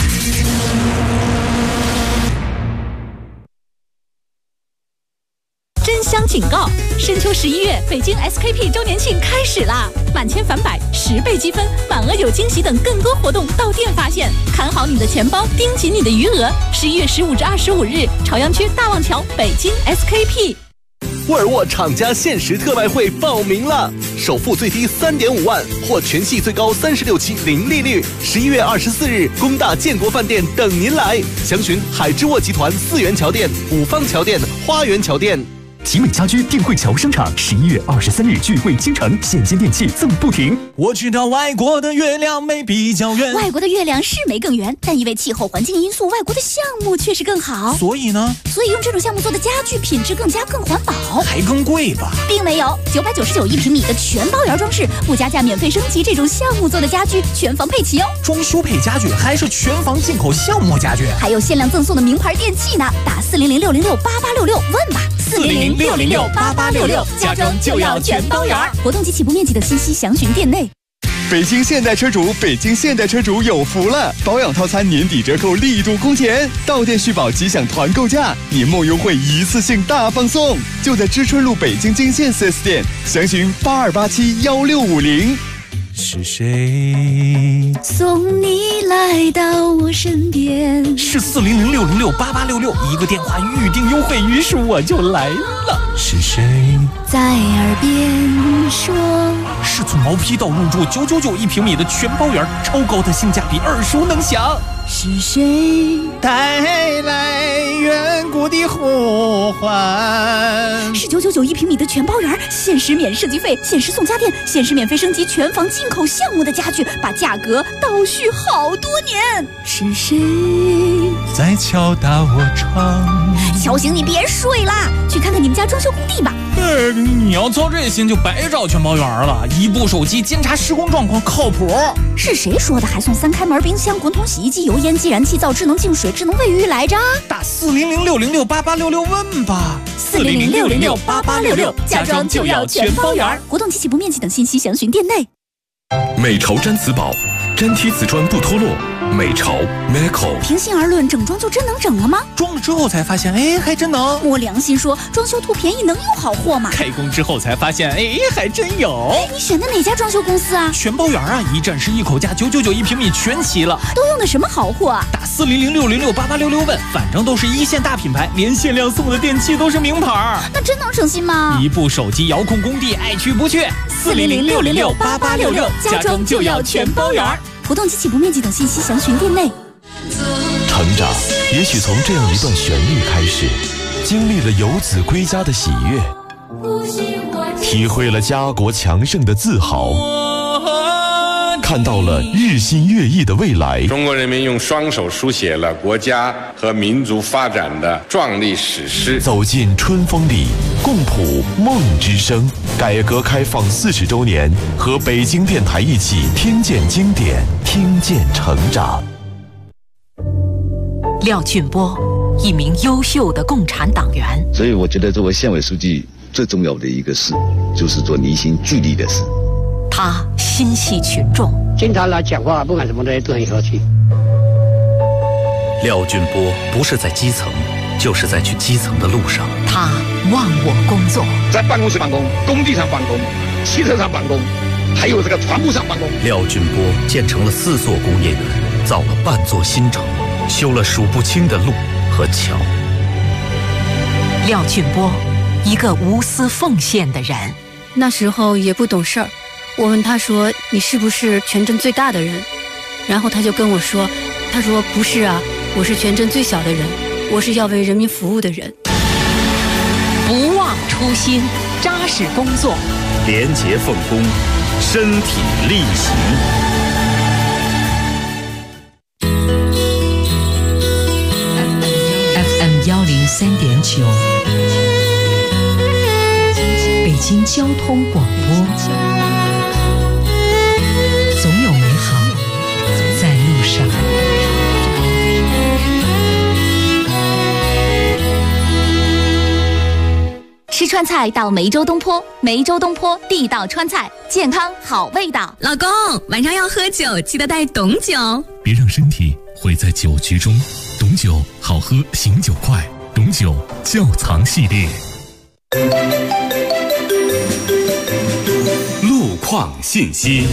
真香警告！深秋11月，北京 SKP 周年庆开始啦！满千返百，10倍积分，满额有惊喜等更多活动到店发现。看好你的钱包，盯紧你的余额。11月15至25日，朝阳区大望桥北京 SKP。
沃尔沃厂家限时特卖会报名了，首付最低3.5万，或全系最高36期零利率。11月24日，工大建国饭店等您来，详询海之沃集团4元桥店、五方桥店、花园桥店。
集美家居定汇桥商场11月23日聚会倾城，现金电器赠不停。
我知道外国的月亮没比较圆，
外国的月亮是没更圆，但因为气候环境因素，外国的项目确实更好。
所以用
这种项目做的家具品质更环保，
还更贵吧？
并没有，9991平米的全包圆装饰，不加价免费升级，这种项目做的家具全房配齐哦。
装修配家具还是全房进口项目家具，
还有限量赠送的名牌电器呢。打400-606-8866问吧，400-606-8866，家装就要全包圆。活动及起步面积等信息详询店内。
北京现代车主有福了！保养套餐年底折扣力度空前，到店续保即享团购价，年末优惠一次性大放送，就在知春路北京金线 4S 店，详询82871650。
是谁
送你来到我身边？
是400-606-8866，一个电话预定优惠，于是我就来了。是谁
在耳边说？
是从毛坯到入住9991平米的全包圆，超高的性价比，耳熟能详。
是谁
带来远古的呼唤？
是9991平米的全包圆，限时免设计费，限时送家电，限时免费升级全房进口项目的家具，把价格倒续好多年。是谁
在敲打我窗？
敲醒你别睡啦，去看看你们家装修工地吧。
你要操这心就白找全包圆了，一部手机监察施工状况靠谱。
是谁说的还送3开门冰箱、滚筒洗衣机、油烟机、燃气灶、智能净水、智能卫浴来着？
打400-606-8866问吧。
400-606-8866，家装就要全包圆。活动及起步面积等信息详询店内。
美潮毡瓷宝，粘贴瓷砖不脱落。美潮 Meco。
平心而论，整装就真能整了吗？
装了之后才发现，还真能。
摸良心说，装修图便宜能有好货吗？
开工之后才发现，还真有。
你选的哪家装修公司啊？
全包圆啊，一站式一口价，9991平米全齐了。
都用的什么好货啊？
打400-606-8866问，反正都是一线大品牌，连限量送的电器都是名牌。
那真能省心吗？
一部手机遥控工地，爱去不去。
400-606-8866，家装就要全包圆。活动及起步面积等信息详询店内。
成长也许从这样一段旋律开始，经历了游子归家的喜悦，体会了家国强盛的自豪，看到了日新月异的未来。
中国人民用双手书写了国家和民族发展的壮丽史诗。
走进春风里，共谱梦之声。改革开放40周年，和北京电台一起听见经典，听见成长。
廖俊波，一名优秀的共产党员。
所以我觉得作为县委书记最重要的一个事，就是做凝心聚力的事。
他心系群众，
经常来讲话，不管什么东西都很和气。
廖俊波不是在基层，就是在去基层的路上。
他忘我工作，
在办公室办公，工地上办公，汽车上办公， 还有这个船坞上办公。
廖俊波建成了4座工业园，造了半座新城，修了数不清的路和桥。
廖俊波，一个无私奉献的人。
那时候也不懂事儿，我问他说：“你是不是全镇最大的人？”然后他就跟我说：“他说不是啊，我是全镇最小的人，我是要为人民服务的人。”
不忘初心，扎实工作，
廉洁奉公，身体力行。
FM103.9，北京交通广播，总有美好在路上。
吃川菜到梅州东坡，梅州东坡地道川菜，健康好味道。
老公，晚上要喝酒，记得带董酒，
别让身体毁在酒局中。董酒好喝，醒酒快。董酒窖藏系列。
路况信息。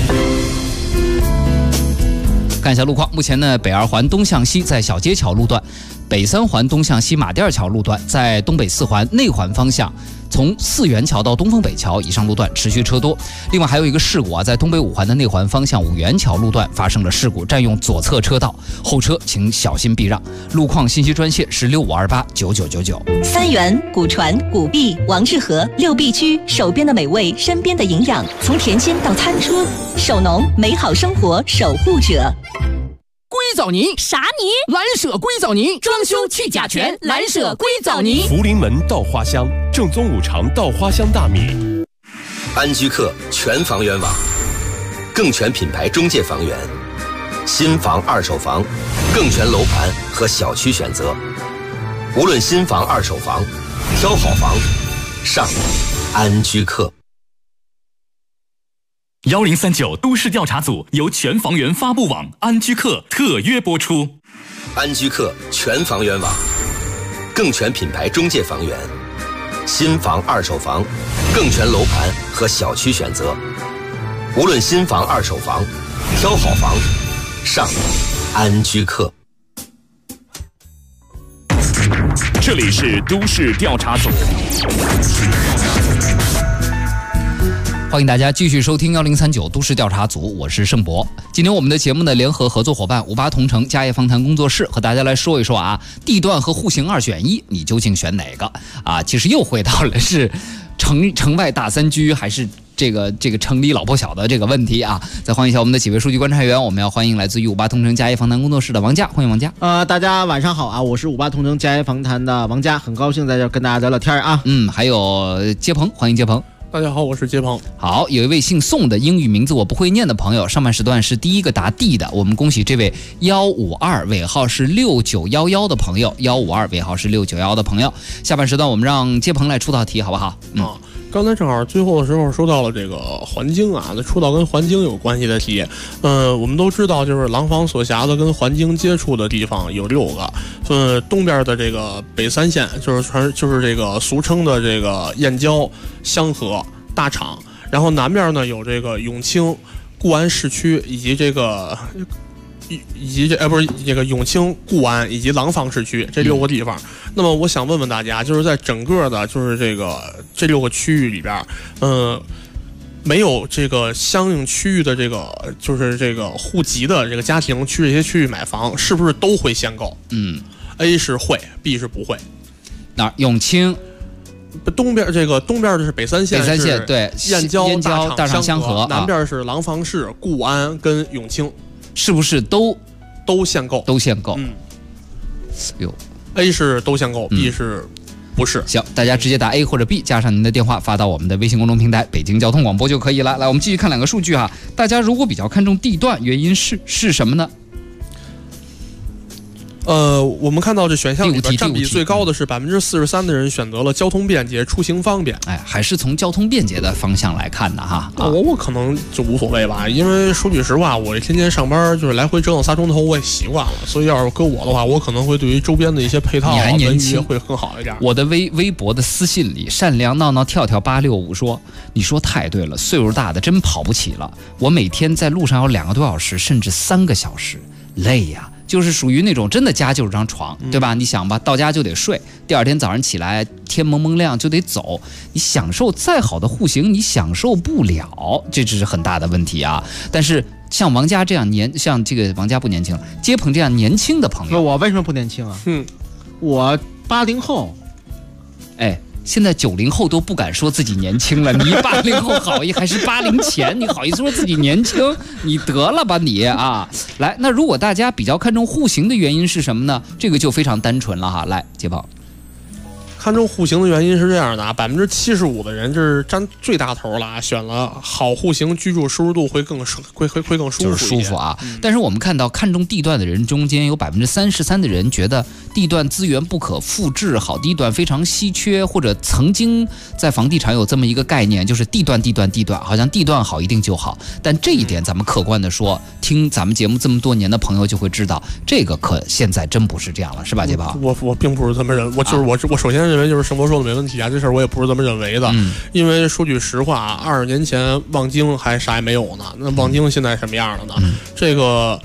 看一下路况，目前呢，北2环东向西在小街桥路段，北3环东向西马甸桥路段，在东北4环内环方向，从4元桥到东风北桥以上路段持续车多。另外还有一个事故啊，在东北5环的内环方向5元桥路段发生了事故，占用左侧车道，后车请小心避让。路况信息专线是65289999。
3元古船、古壁、王致和6必居，手边的美味，身边的营养，从田间到餐桌，手农美好生活守护者。
硅藻泥
啥泥？
蓝舍硅藻泥，装修去甲醛，蓝舍硅藻泥。
福临门稻花香，正宗5常稻花香大米。
安居客全房源网，更全品牌中介房源，新房、二手房，更全楼盘和小区选择。无论新房、二手房，挑好房，上安居客。
1039都市调查组由全房源发布网安居客特约播出。
安居客全房源网，更全品牌中介房源，新房、二手房，更全楼盘和小区选择。无论新房、二手房，挑好房，上安居客。
这里是都市调查组。
欢迎大家继续收听1039都市调查组，我是盛博。今天我们的节目呢，联合合作伙伴58同城家业访谈工作室和大家来说一说啊，地段和户型2选1，你究竟选哪个啊？其实又回到了是城外大3居还是这个城里老婆小的这个问题啊。再欢迎一下我们的几位数据观察员，我们要欢迎来自于58同城家业访谈工作室的王佳，欢迎王佳。
大家晚上好啊，我是58同城家业访谈的王佳，很高兴在这跟大家聊聊天啊。
还有接鹏，欢迎接鹏。
大家好，我是接鹏。
好，有一位姓宋的英语名字我不会念的朋友，上半时段是第一个答 D 的，我们恭喜这位152尾号是6911的朋友，152尾号是6911的朋友。下半时段我们让接鹏来出道题，好不好？
刚才正好最后的时候说到了这个环境啊，出道跟环境有关系的题。我们都知道，就是廊坊所辖的跟环境接触的地方有6个。东边的这个北3县就是这个俗称的这个燕郊、香河、大厂，然后南边呢有这个永清、固安市区以及这个永清、固安以及廊坊市区这6个地方。那么我想问问大家，就是在整个的就是这6个区域里边，没有这个相应区域的就是这个户籍的这个家庭去这些区域买房，是不是都会限购？A 是会 ，B 是不会。
哪永清？
东边的是北3县，
北3县对，
燕郊、
大厂、香河，
南边是廊坊市、固安跟永清，
是不是都
限购？
都限购。
A 是都限购，B 是不是？
行，大家直接答 A 或者 B， 加上您的电话发到我们的微信公众平台北京交通广播就可以了。来，我们继续看2个数据哈，大家如果比较看重地段，原因是什么呢？
我们看到这选项里边占比最高的是43%的人选择了交通便捷、出行方便。
哎，还是从交通便捷的方向来看的哈。
我可能就无所谓吧，因为说句实话，我天天上班就是来回折腾3钟头，我也习惯了。所以要是搁我的话，我可能会对于周边的一些配套文娱会更好一点。
我的微博的私信里，善良闹闹跳跳865说：“你说太对了，岁数大的真跑不起了。我每天在路上要2个多小时，甚至3个小时，累呀。”就是属于那种真的家就是张床，对吧？你想吧，到家就得睡，第二天早上起来天蒙蒙亮就得走。你享受再好的户型，你享受不了，这只是很大的问题啊。但是像王佳这样像这个王佳不年轻了，接鹏这样年轻的朋友，
我为什么不年轻啊？我80后，
哎。现在90后都不敢说自己年轻了，你80后好意还是80前，你好意思说自己年轻？你得了吧你啊！来，那如果大家比较看重户型的原因是什么呢？这个就非常单纯了哈。来，杰宝。
看重户型的原因是这样的啊，75%的人这是占最大头了，选了好户型，居住舒适度会更舒服，
就是舒服啊。但是我们看到看重地段的人中间有33%的人觉得地段资源不可复制，好地段非常稀缺，或者曾经在房地产有这么一个概念，就是地段，好像地段好一定就好。但这一点咱们客观的说，听咱们节目这么多年的朋友就会知道，这个可现在真不是这样了，是吧，杰宝？
我并不是这么认，我首先认为就是盛博说的没问题啊，这事儿我也不是这么认为的。因为说句实话，20年前望京还啥也没有呢，那望京现在什么样了呢？这个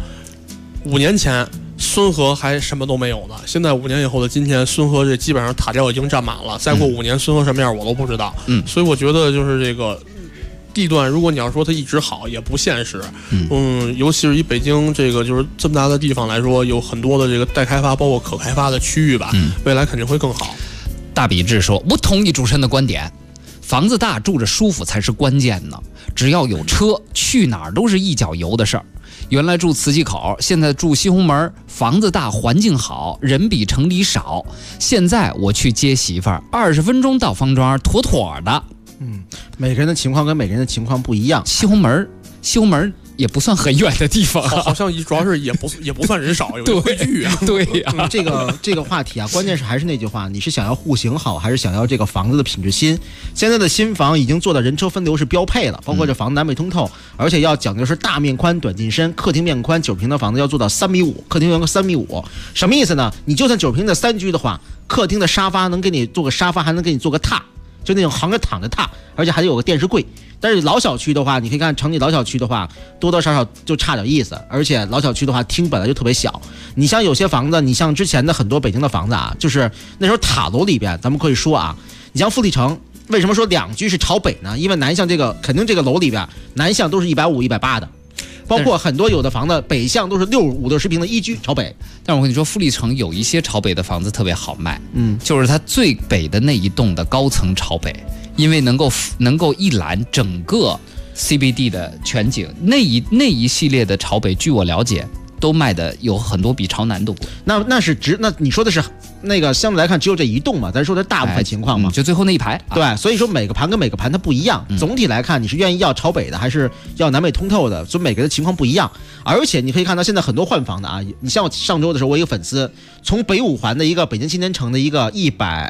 5年前孙河还什么都没有呢，现在5年以后的今天，孙河这基本上塔吊已经占满了，再过5年孙河什么样我都不知道。所以我觉得就是这个地段，如果你要说它一直好也不现实。尤其是以北京这个就是这么大的地方来说，有很多的这个待开发包括可开发的区域吧，未来肯定会更好。
大比志说：“不同意主持人的观点，房子大住着舒服才是关键呢。只要有车，去哪儿都是一脚油的事儿。原来住磁器口，现在住西红门，房子大，环境好，人比城里少。现在我去接媳妇儿，20分钟到方庄，妥妥的。”
每个人的情况跟每个人的情况不一样。
西红门也不算很远的地方，
好像主要是也不算人少，有规矩啊。
对呀，
这个话题啊，关键是还是那句话，你是想要户型好，还是想要这个房子的品质新？现在的新房已经做到人车分流是标配了，包括这房子南北通透，而且要讲究是大面宽短进深，客厅面宽90平的房子要做到3.5米，客厅面宽3.5米，什么意思呢？你就算90平的3居的话，客厅的沙发能给你做个沙发，还能给你做个榻，就那种横着躺着榻，而且还有个电视柜。但是老小区的话，你可以看城里老小区的话，多多少少就差点意思。而且老小区的话，厅本来就特别小。你像有些房子，你像之前的很多北京的房子啊，就是那时候塔楼里边，咱们可以说啊，你像富力城，为什么说2居是朝北呢？因为南向这个肯定这个楼里边，南向都是150、180的。包括很多有的房子北向都是65、60平的1居朝北，
但我跟你说，富力城有一些朝北的房子特别好卖，就是它最北的那一栋的高层朝北，因为能够一览整个 CBD 的全景，那一系列的朝北，据我了解，都卖的有很多比朝南都贵。
那你说的是那个相对来看只有这一栋嘛？咱说的大部分情况嘛，
就最后那一排。
对，所以说每个盘跟每个盘它不一样。总体来看，你是愿意要朝北的，还是要南北通透的？所以每个的情况不一样。而且你可以看到现在很多换房的啊，你像我上周的时候，我一个粉丝从北5环的一个北京新天城的一个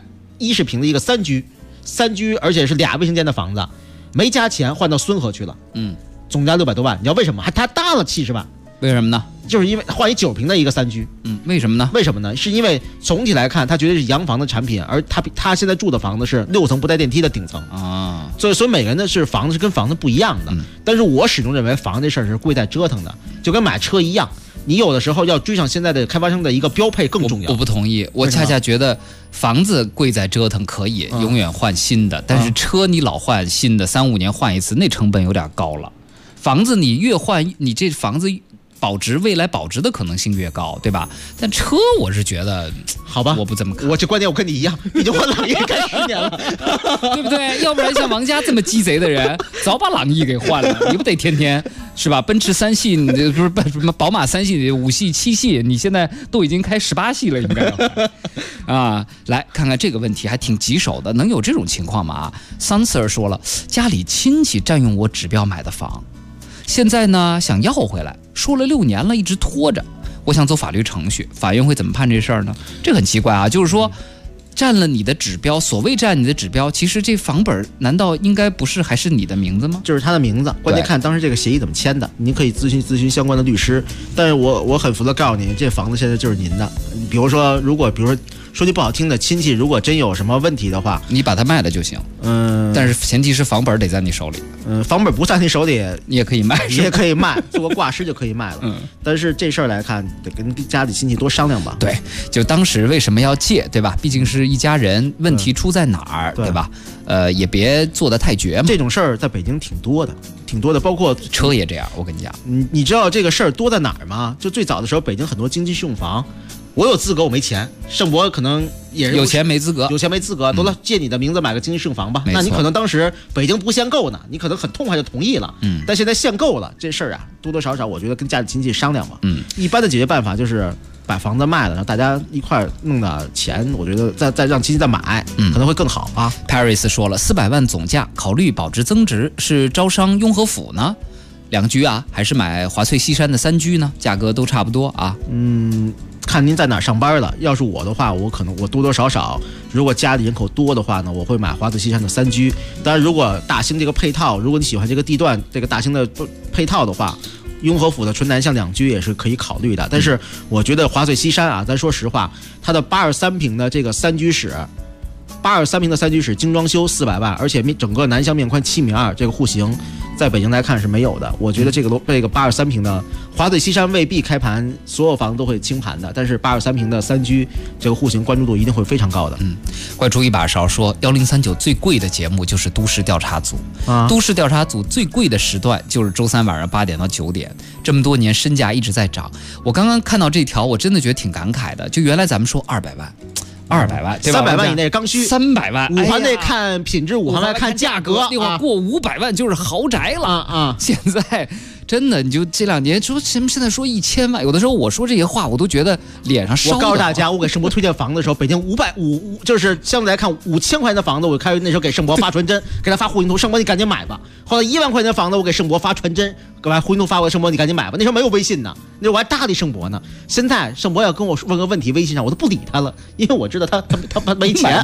110平的一个3居，而且是2卫生间的房子，没加钱换到孙河去了，总价600多万。你知道为什么？还他大了70万。
为什么呢？
就是因为换一9平的一个3居。
为什么呢？
为什么呢？是因为总体来看，他绝对是洋房的产品，而他现在住的房子是6层不带电梯的顶层啊。所以每个人的是房子是跟房子不一样的。但是我始终认为房这事儿是贵在折腾的，就跟买车一样，你有的时候要追上现在的开发商的一个标配更重要。
我不同意，我恰恰觉得房子贵在折腾可以永远换新的，但是车你老换新的，3、5年换一次，那成本有点高了。房子你越换，你这房子未来保值的可能性越高，对吧？但车我是觉得，
好吧，
我不这么看。
我这观点我跟你一样，已经换朗逸干10年了，
对不对？要不然像王佳这么鸡贼的人，早把朗逸给换了。你不得天天是吧？奔驰3系，你不是什么宝马3系、5系、7系，你现在都已经开18系了，应该啊。来看看这个问题还挺棘手的，能有这种情况吗？Sanser 说了，家里亲戚占用我指标买的房。现在呢，想要回来，说了6年了，一直拖着。 我想走法律程序，法院会怎么判这事儿呢？这很奇怪啊，就是说。占了你的指标，所谓占你的指标，其实这房本难道应该不是还是你的名字吗？
就是他的名字，关键看当时这个协议怎么签的。您可以咨询相关的律师，但是我很负责告诉您，这房子现在就是您的。比如说说句不好听的，亲戚如果真有什么问题的话，
你把它卖了就行。但是前提是房本得在你手里。
房本不在你手里，
你也可以卖，
你也可以卖，做个挂失就可以卖了。但是这事儿来看，得跟家里亲戚多商量吧。
对，就当时为什么要借，对吧？毕竟是一家人，问题出在哪儿，对吧？也别做得太绝嘛。
这种事儿在北京挺多的，包括
车也这样。我跟你讲，
你知道这个事儿多在哪儿吗？就最早的时候，北京很多经济适用房。我有资格，我没钱。盛博可能也是
有钱没资格，
都了借你的名字买个经济适用房吧。那你可能当时北京不限购呢，你可能很痛快就同意了。但现在限购了，这事儿啊，多多少少我觉得跟家里亲戚商量吧。一般的解决办法就是把房子卖了，让大家一块弄点钱，我觉得再让亲戚再买，可能会更好啊。
Paris 说了，400万总价，考虑保值增值，是招商雍和府呢？2居啊，还是买华翠西山的3居呢？价格都差不多啊。
看您在哪上班了。要是我的话，我多多少少，如果家里人口多的话呢，我会买华翠西山的3居。当然，如果大兴这个配套，如果你喜欢这个地段，这个大兴的配套的话，雍和府的纯南向2居也是可以考虑的。但是我觉得华翠西山啊，咱说实话，它的83平的这个3居室。83平的3居室精装修400万，而且整个南向面宽7.2米，这个户型在北京来看是没有的。我觉得这个83平的华翠西山未必开盘所有房都会清盘的，但是83平的3居这个户型关注度一定会非常高的。
怪出一把勺说1039最贵的节目就是都市调查组都市调查组最贵的时段就是周3晚上8点到9点，这么多年身价一直在涨。我刚刚看到这条，我真的觉得挺感慨的。就原来咱们说200万。200万
，300万以内刚需
，300万
，5环内看品质，5环外看价格，
过500万就是豪宅了现在真的，你就这2年说现在说1000万，有的时候我说这些话，我都觉得脸上烧。
我告诉大家，我给盛博推荐房子的时候，北京就是相对来看5000块钱的房子，我开始那时候给盛博发传真，给他发户型图，盛博你赶紧买吧。后来1万块钱的房子，我给盛博发传真，给他户型图发过来，盛博你赶紧买吧。那时候没有微信呢，那时候我还搭理盛博呢。现在盛博要跟我问个问题，微信上我都不理他了，因为我知道他没钱。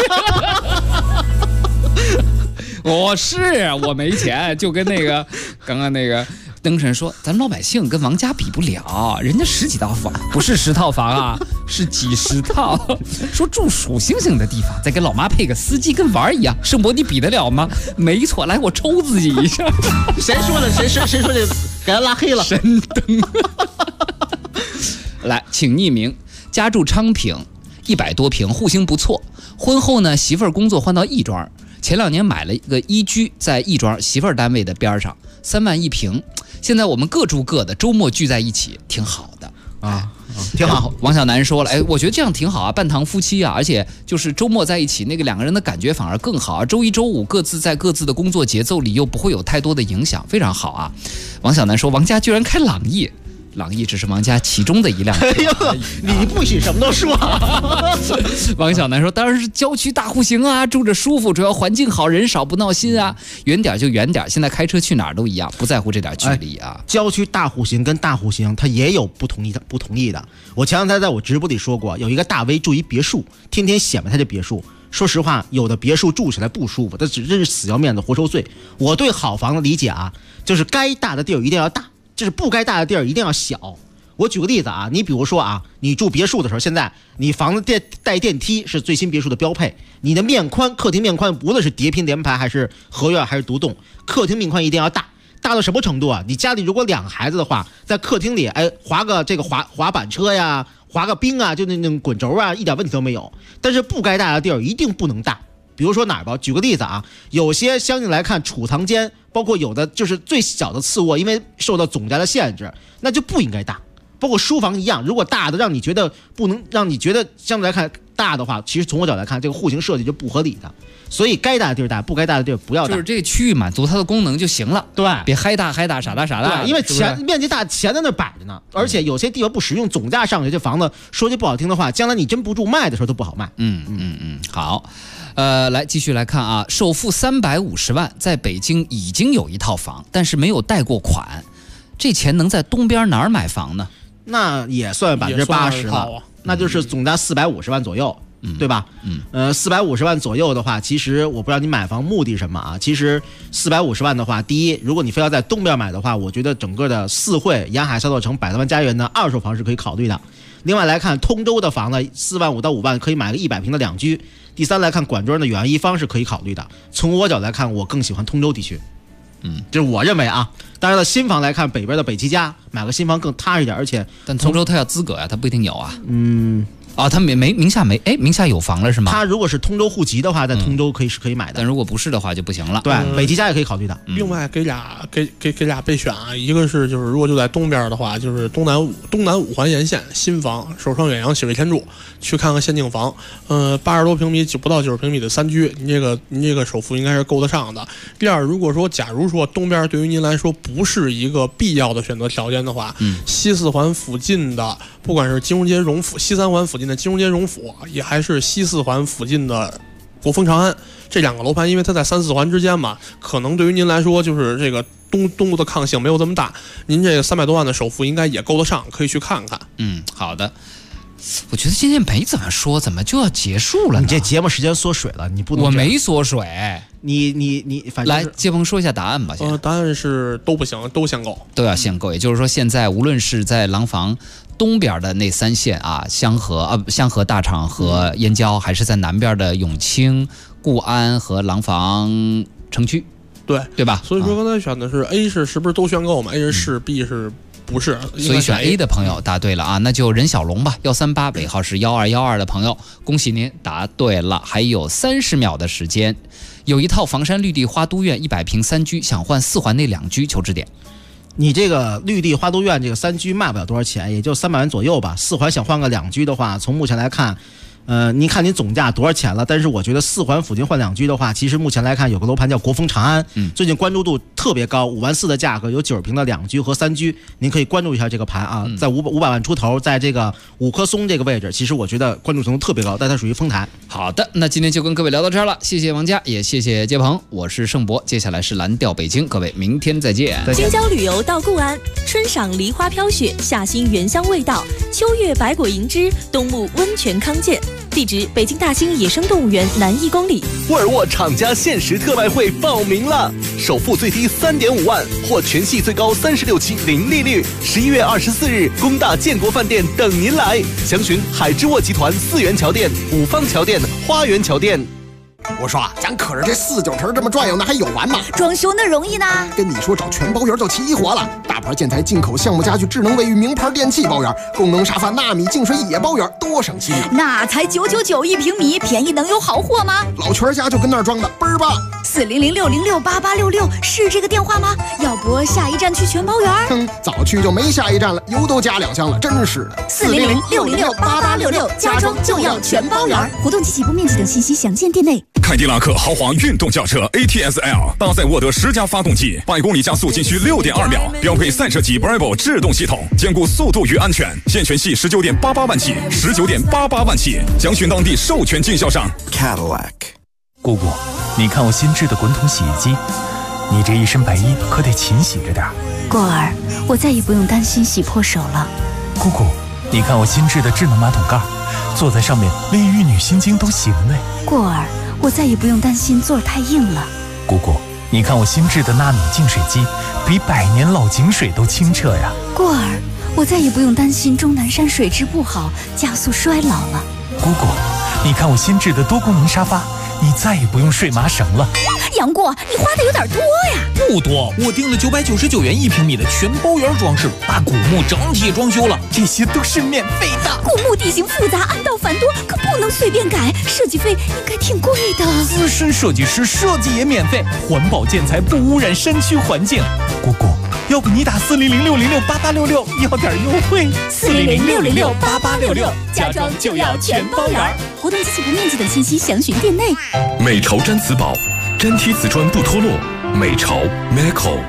我没钱，就跟刚刚那个灯神说，咱老百姓跟王家比不了，人家10几套房，不是10套房啊，是几十套。说住数星星的地方，再给老妈配个司机，跟玩一样。盛博，你比得了吗？没错，来我抽自己一下。
谁说的？谁说这个？给他拉黑了。
神灯。来，请匿名。家住昌平，100多平，户型不错。婚后呢，媳妇儿工作换到亦庄。前2年买了一个1居，在亦庄媳妇儿单位的边上，3万1平。现在我们各住各的，周末聚在一起，挺好的
挺好。
王小楠说了，我觉得这样挺好啊，半堂夫妻啊，而且就是周末在一起，那个2个人的感觉反而更好啊。周1、周5各自在各自的工作节奏里，又不会有太多的影响，非常好啊。王小楠说，王家居然开朗逸。朗逸只是王家其中的一辆车。
你不许什么都说。
王小楠说，当然是郊区大户型啊，住着舒服，主要环境好，人少不闹心啊。远点就远点，现在开车去哪儿都一样，不在乎这点距离啊。
郊区大户型跟大户型它也有不同意的。我前2天在我直播里说过，有一个大 V 住一别墅，天天显摆他这别墅。说实话，有的别墅住起来不舒服，他只真是死要面子活受罪。我对好房的理解啊，就是该大的地儿一定要大，就是不该大的地儿一定要小。我举个例子啊，你比如说啊，你住别墅的时候，现在你房子带电梯是最新别墅的标配，你的面宽，客厅面宽，无论是叠拼联排还是合院还是独栋，客厅面宽一定要大。大到什么程度啊？你家里如果2孩子的话，在客厅里滑个这个滑板车呀，滑个冰啊，就那种滚轴啊，一点问题都没有。但是不该大的地儿一定不能大。比如说哪儿吧，举个例子啊，有些相对来看储藏间，包括有的就是最小的次卧，因为受到总价的限制，那就不应该大。包括书房一样，如果大的让你觉得相对来看大的话，其实从我角度来看，这个户型设计就不合理的。所以该大的地儿大，不该大的地儿不要大，
就是这个区域满足它的功能就行了。
对，
别嗨大傻大。
因为面积大，钱在那摆着呢，而且有些地方不实用，总价上去，这房子说句不好听的话，将来你真不住卖的时候都不好卖。
好。来继续来看啊，首付350万，在北京已经有一套房，但是没有贷过款，这钱能在东边哪儿买房呢？
那也算80%了，那就是总价450万左右。对吧？450万左右的话，其实我不知道你买房目的是什么啊。其实450万的话，第一，如果你非要在东边买的话，我觉得整个的四惠、沿海销售城、百乐湾家园的二手房是可以考虑的。另外来看，通州的房呢，4万5到5万可以买个100平的2居。第三来看，管庄的远洋一方是可以考虑的。从我角来看，我更喜欢通州地区。这是我认为啊。当然了，新房来看，北边的北七家买个新房更踏实一点，而且
但通州它要资格呀，它不一定有啊。他名下有房了是吗？
他如果是通州户籍的话，在通州可以买的，
但如果不是的话就不行了。
对，北极家也可以考虑的。
另外给俩备选啊，一个是就是如果就在东边的话，就是东南五环沿线新房，首创远洋喜瑞天柱，去看看限定房。80多平米不到90平米的3居，您这个首付应该是够得上的。第二，如果说假如说东边对于您来说不是一个必要的选择条件的话，西4环附近的，不管是金融街荣府、西3环附近的金融街荣府，也还是西4环附近的国风长安，这两个楼盘，因为它在3、4环之间嘛，可能对于您来说就是这个东部的抗性没有这么大，您这个300多万的首付应该也够得上，可以去看看。
好的。我觉得今天没怎么说，怎么就要结束了呢？
你这节目时间缩水了，你不能。
我没缩水，
你反正
来，接鹏说一下答案吧。
答案是都不行，都限购，
都要限购。也就是说，现在无论是在廊坊东边的那3县啊，香河、大厂和燕郊，还是在南边的永清、固安和廊坊城区，对吧？
所以说刚才选的是 A 是不是都限购嘛？A 是 B 是。不是，
所以选 A 的朋友答对了啊，那就任小龙吧，138尾号是1212的朋友，恭喜您答对了，还有30秒的时间。有一套房山绿地花都苑100平3居，想换4环内2居，求指点。
你这个绿地花都苑这个3居卖不了多少钱，也就300万左右吧。4环想换个2居的话，从目前来看。您看您总价多少钱了？但是我觉得4环附近换2居的话，其实目前来看有个楼盘叫国风长安，最近关注度特别高，5万4的价格，有90平的2居和3居，您可以关注一下这个盘啊，在500万出头，在这个5棵松这个位置，其实我觉得关注程度特别高，但它属于丰台。
好的，那今天就跟各位聊到这儿了，谢谢王佳，也谢谢接鹏，我是盛博，接下来是蓝调北京，各位明天再见。
京郊旅游到固安，春赏梨花飘雪，夏欣原香味道，秋月百果银枝，冬沐温泉康健。地址：北京大兴野生动物园南1公里。
沃尔沃厂家限时特卖会报名了，首付最低3.5万，或全系最高36期零利率。11月24日，工大建国饭店等您来，详询海之沃集团4元桥店、五方桥店、花园桥店。
我说咱可是这4、9城这么转悠，那还有完吗？
装修那容易呢？
跟你说，找全包圆就齐活了。大牌建材、进口项目家具、智能卫浴、名牌电器包圆，功能沙发、纳米净水也包圆，多省心啊！
那才9991平米，便宜能有好货吗？
老全家就跟那儿装的，倍儿棒。
400-606-8866是这个电话吗？要不下一站去全包圆？
早去就没下一站了，油都加2箱了，真是的。
400-606-8866，家装就要全包圆。活动及起步面积等信息详见店内。
凯迪拉克豪华运动轿车 ATS-L 搭载沃德10加发动机，100公里加速仅需6.2秒，标配赛车级 Bravo 制动系统，兼顾速度与安全。现全系19.88万起，19.88万起，详询当地授权经销商
Cadillac。姑姑，你看我新制的滚筒洗衣机，你这一身白衣可得勤洗着点。
过儿，我再也不用担心洗破手了。
姑姑，你看我新制的智能马桶盖，坐在上面连玉女心经都行嘞。
过儿，我再也不用担心座儿太硬了。
姑姑，你看我新制的纳米净水机，比100年老井水都清澈呀。
过儿，我再也不用担心终南山水质不好，加速衰老了。
姑姑，你看我新制的多功能沙发，你再也不用睡麻绳了。
杨过，你花的有点多呀。
不多，我订了999元1平米的全包圆装饰，把古墓整体装修了，这些都是免费的。
古墓地形复杂，暗道繁多，可不能随便改，设计费应该挺贵的。
资深设计师设计也免费，环保建材不污染山区环境。
姑姑，要不你打400-606-8866要点优惠。
400-606-8866，家装就要全包圆。活动及起步面积等信息详询店内。
美潮毡瓷宝，粘贴瓷砖不脱落。美潮 Meco。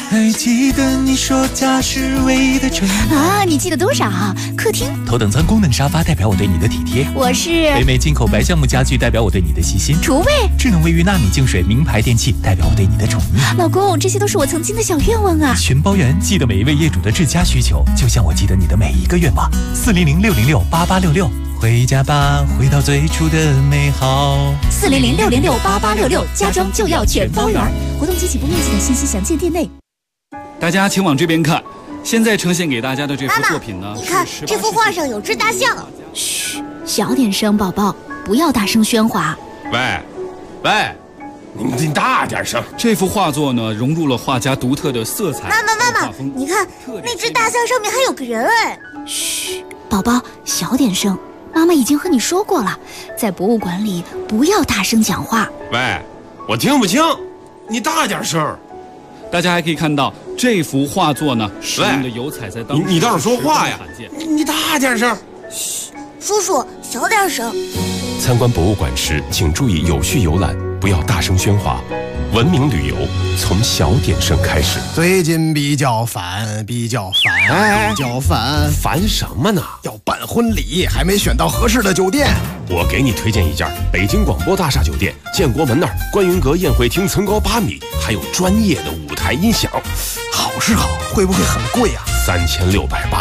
还记得你说家是唯一的城
啊？你记得多少？客厅
头等舱功能沙发代表我对你的体贴，
我是
北美进口白橡木家具代表我对你的细心，
厨卫
智能卫浴纳米净水名牌电器代表我对你的宠溺。
老公，这些都是我曾经的小愿望啊！
全包圆，记得每一位业主的至佳需求，就像我记得你的每一个愿望。400-606-8866，回家吧，回到最初的美好。
400-606-8866，家装就要全包圆。活动及起步面积等信息详见店内。
大家请往这边看，现在呈现给大家的这幅作品呢，
你看这幅画上有只大象。
嘘，小点声，宝宝，不要大声喧哗。
喂，你大点声。
这幅画作呢，融入了画家独特的色彩。
妈妈，你看那只大象上面还有个人哎。
嘘，宝宝，小点声。妈妈已经和你说过了，在博物馆里不要大声讲话。
喂，我听不清，你大点声。
大家还可以看到这幅画作呢，使用的油彩在当时
你倒是说话呀！你大点声。
嘘，叔叔小点声。
参观博物馆时，请注意有序游览，不要大声喧哗。文明旅游从小点声开始。
最近比较烦，
烦什么呢？
要办婚礼，还没选到合适的酒店。
我给你推荐一家北京广播大厦酒店，建国门那儿观云阁宴会厅层高8米，还有专业的舞台音响。
好是好，会不会很贵啊？
3680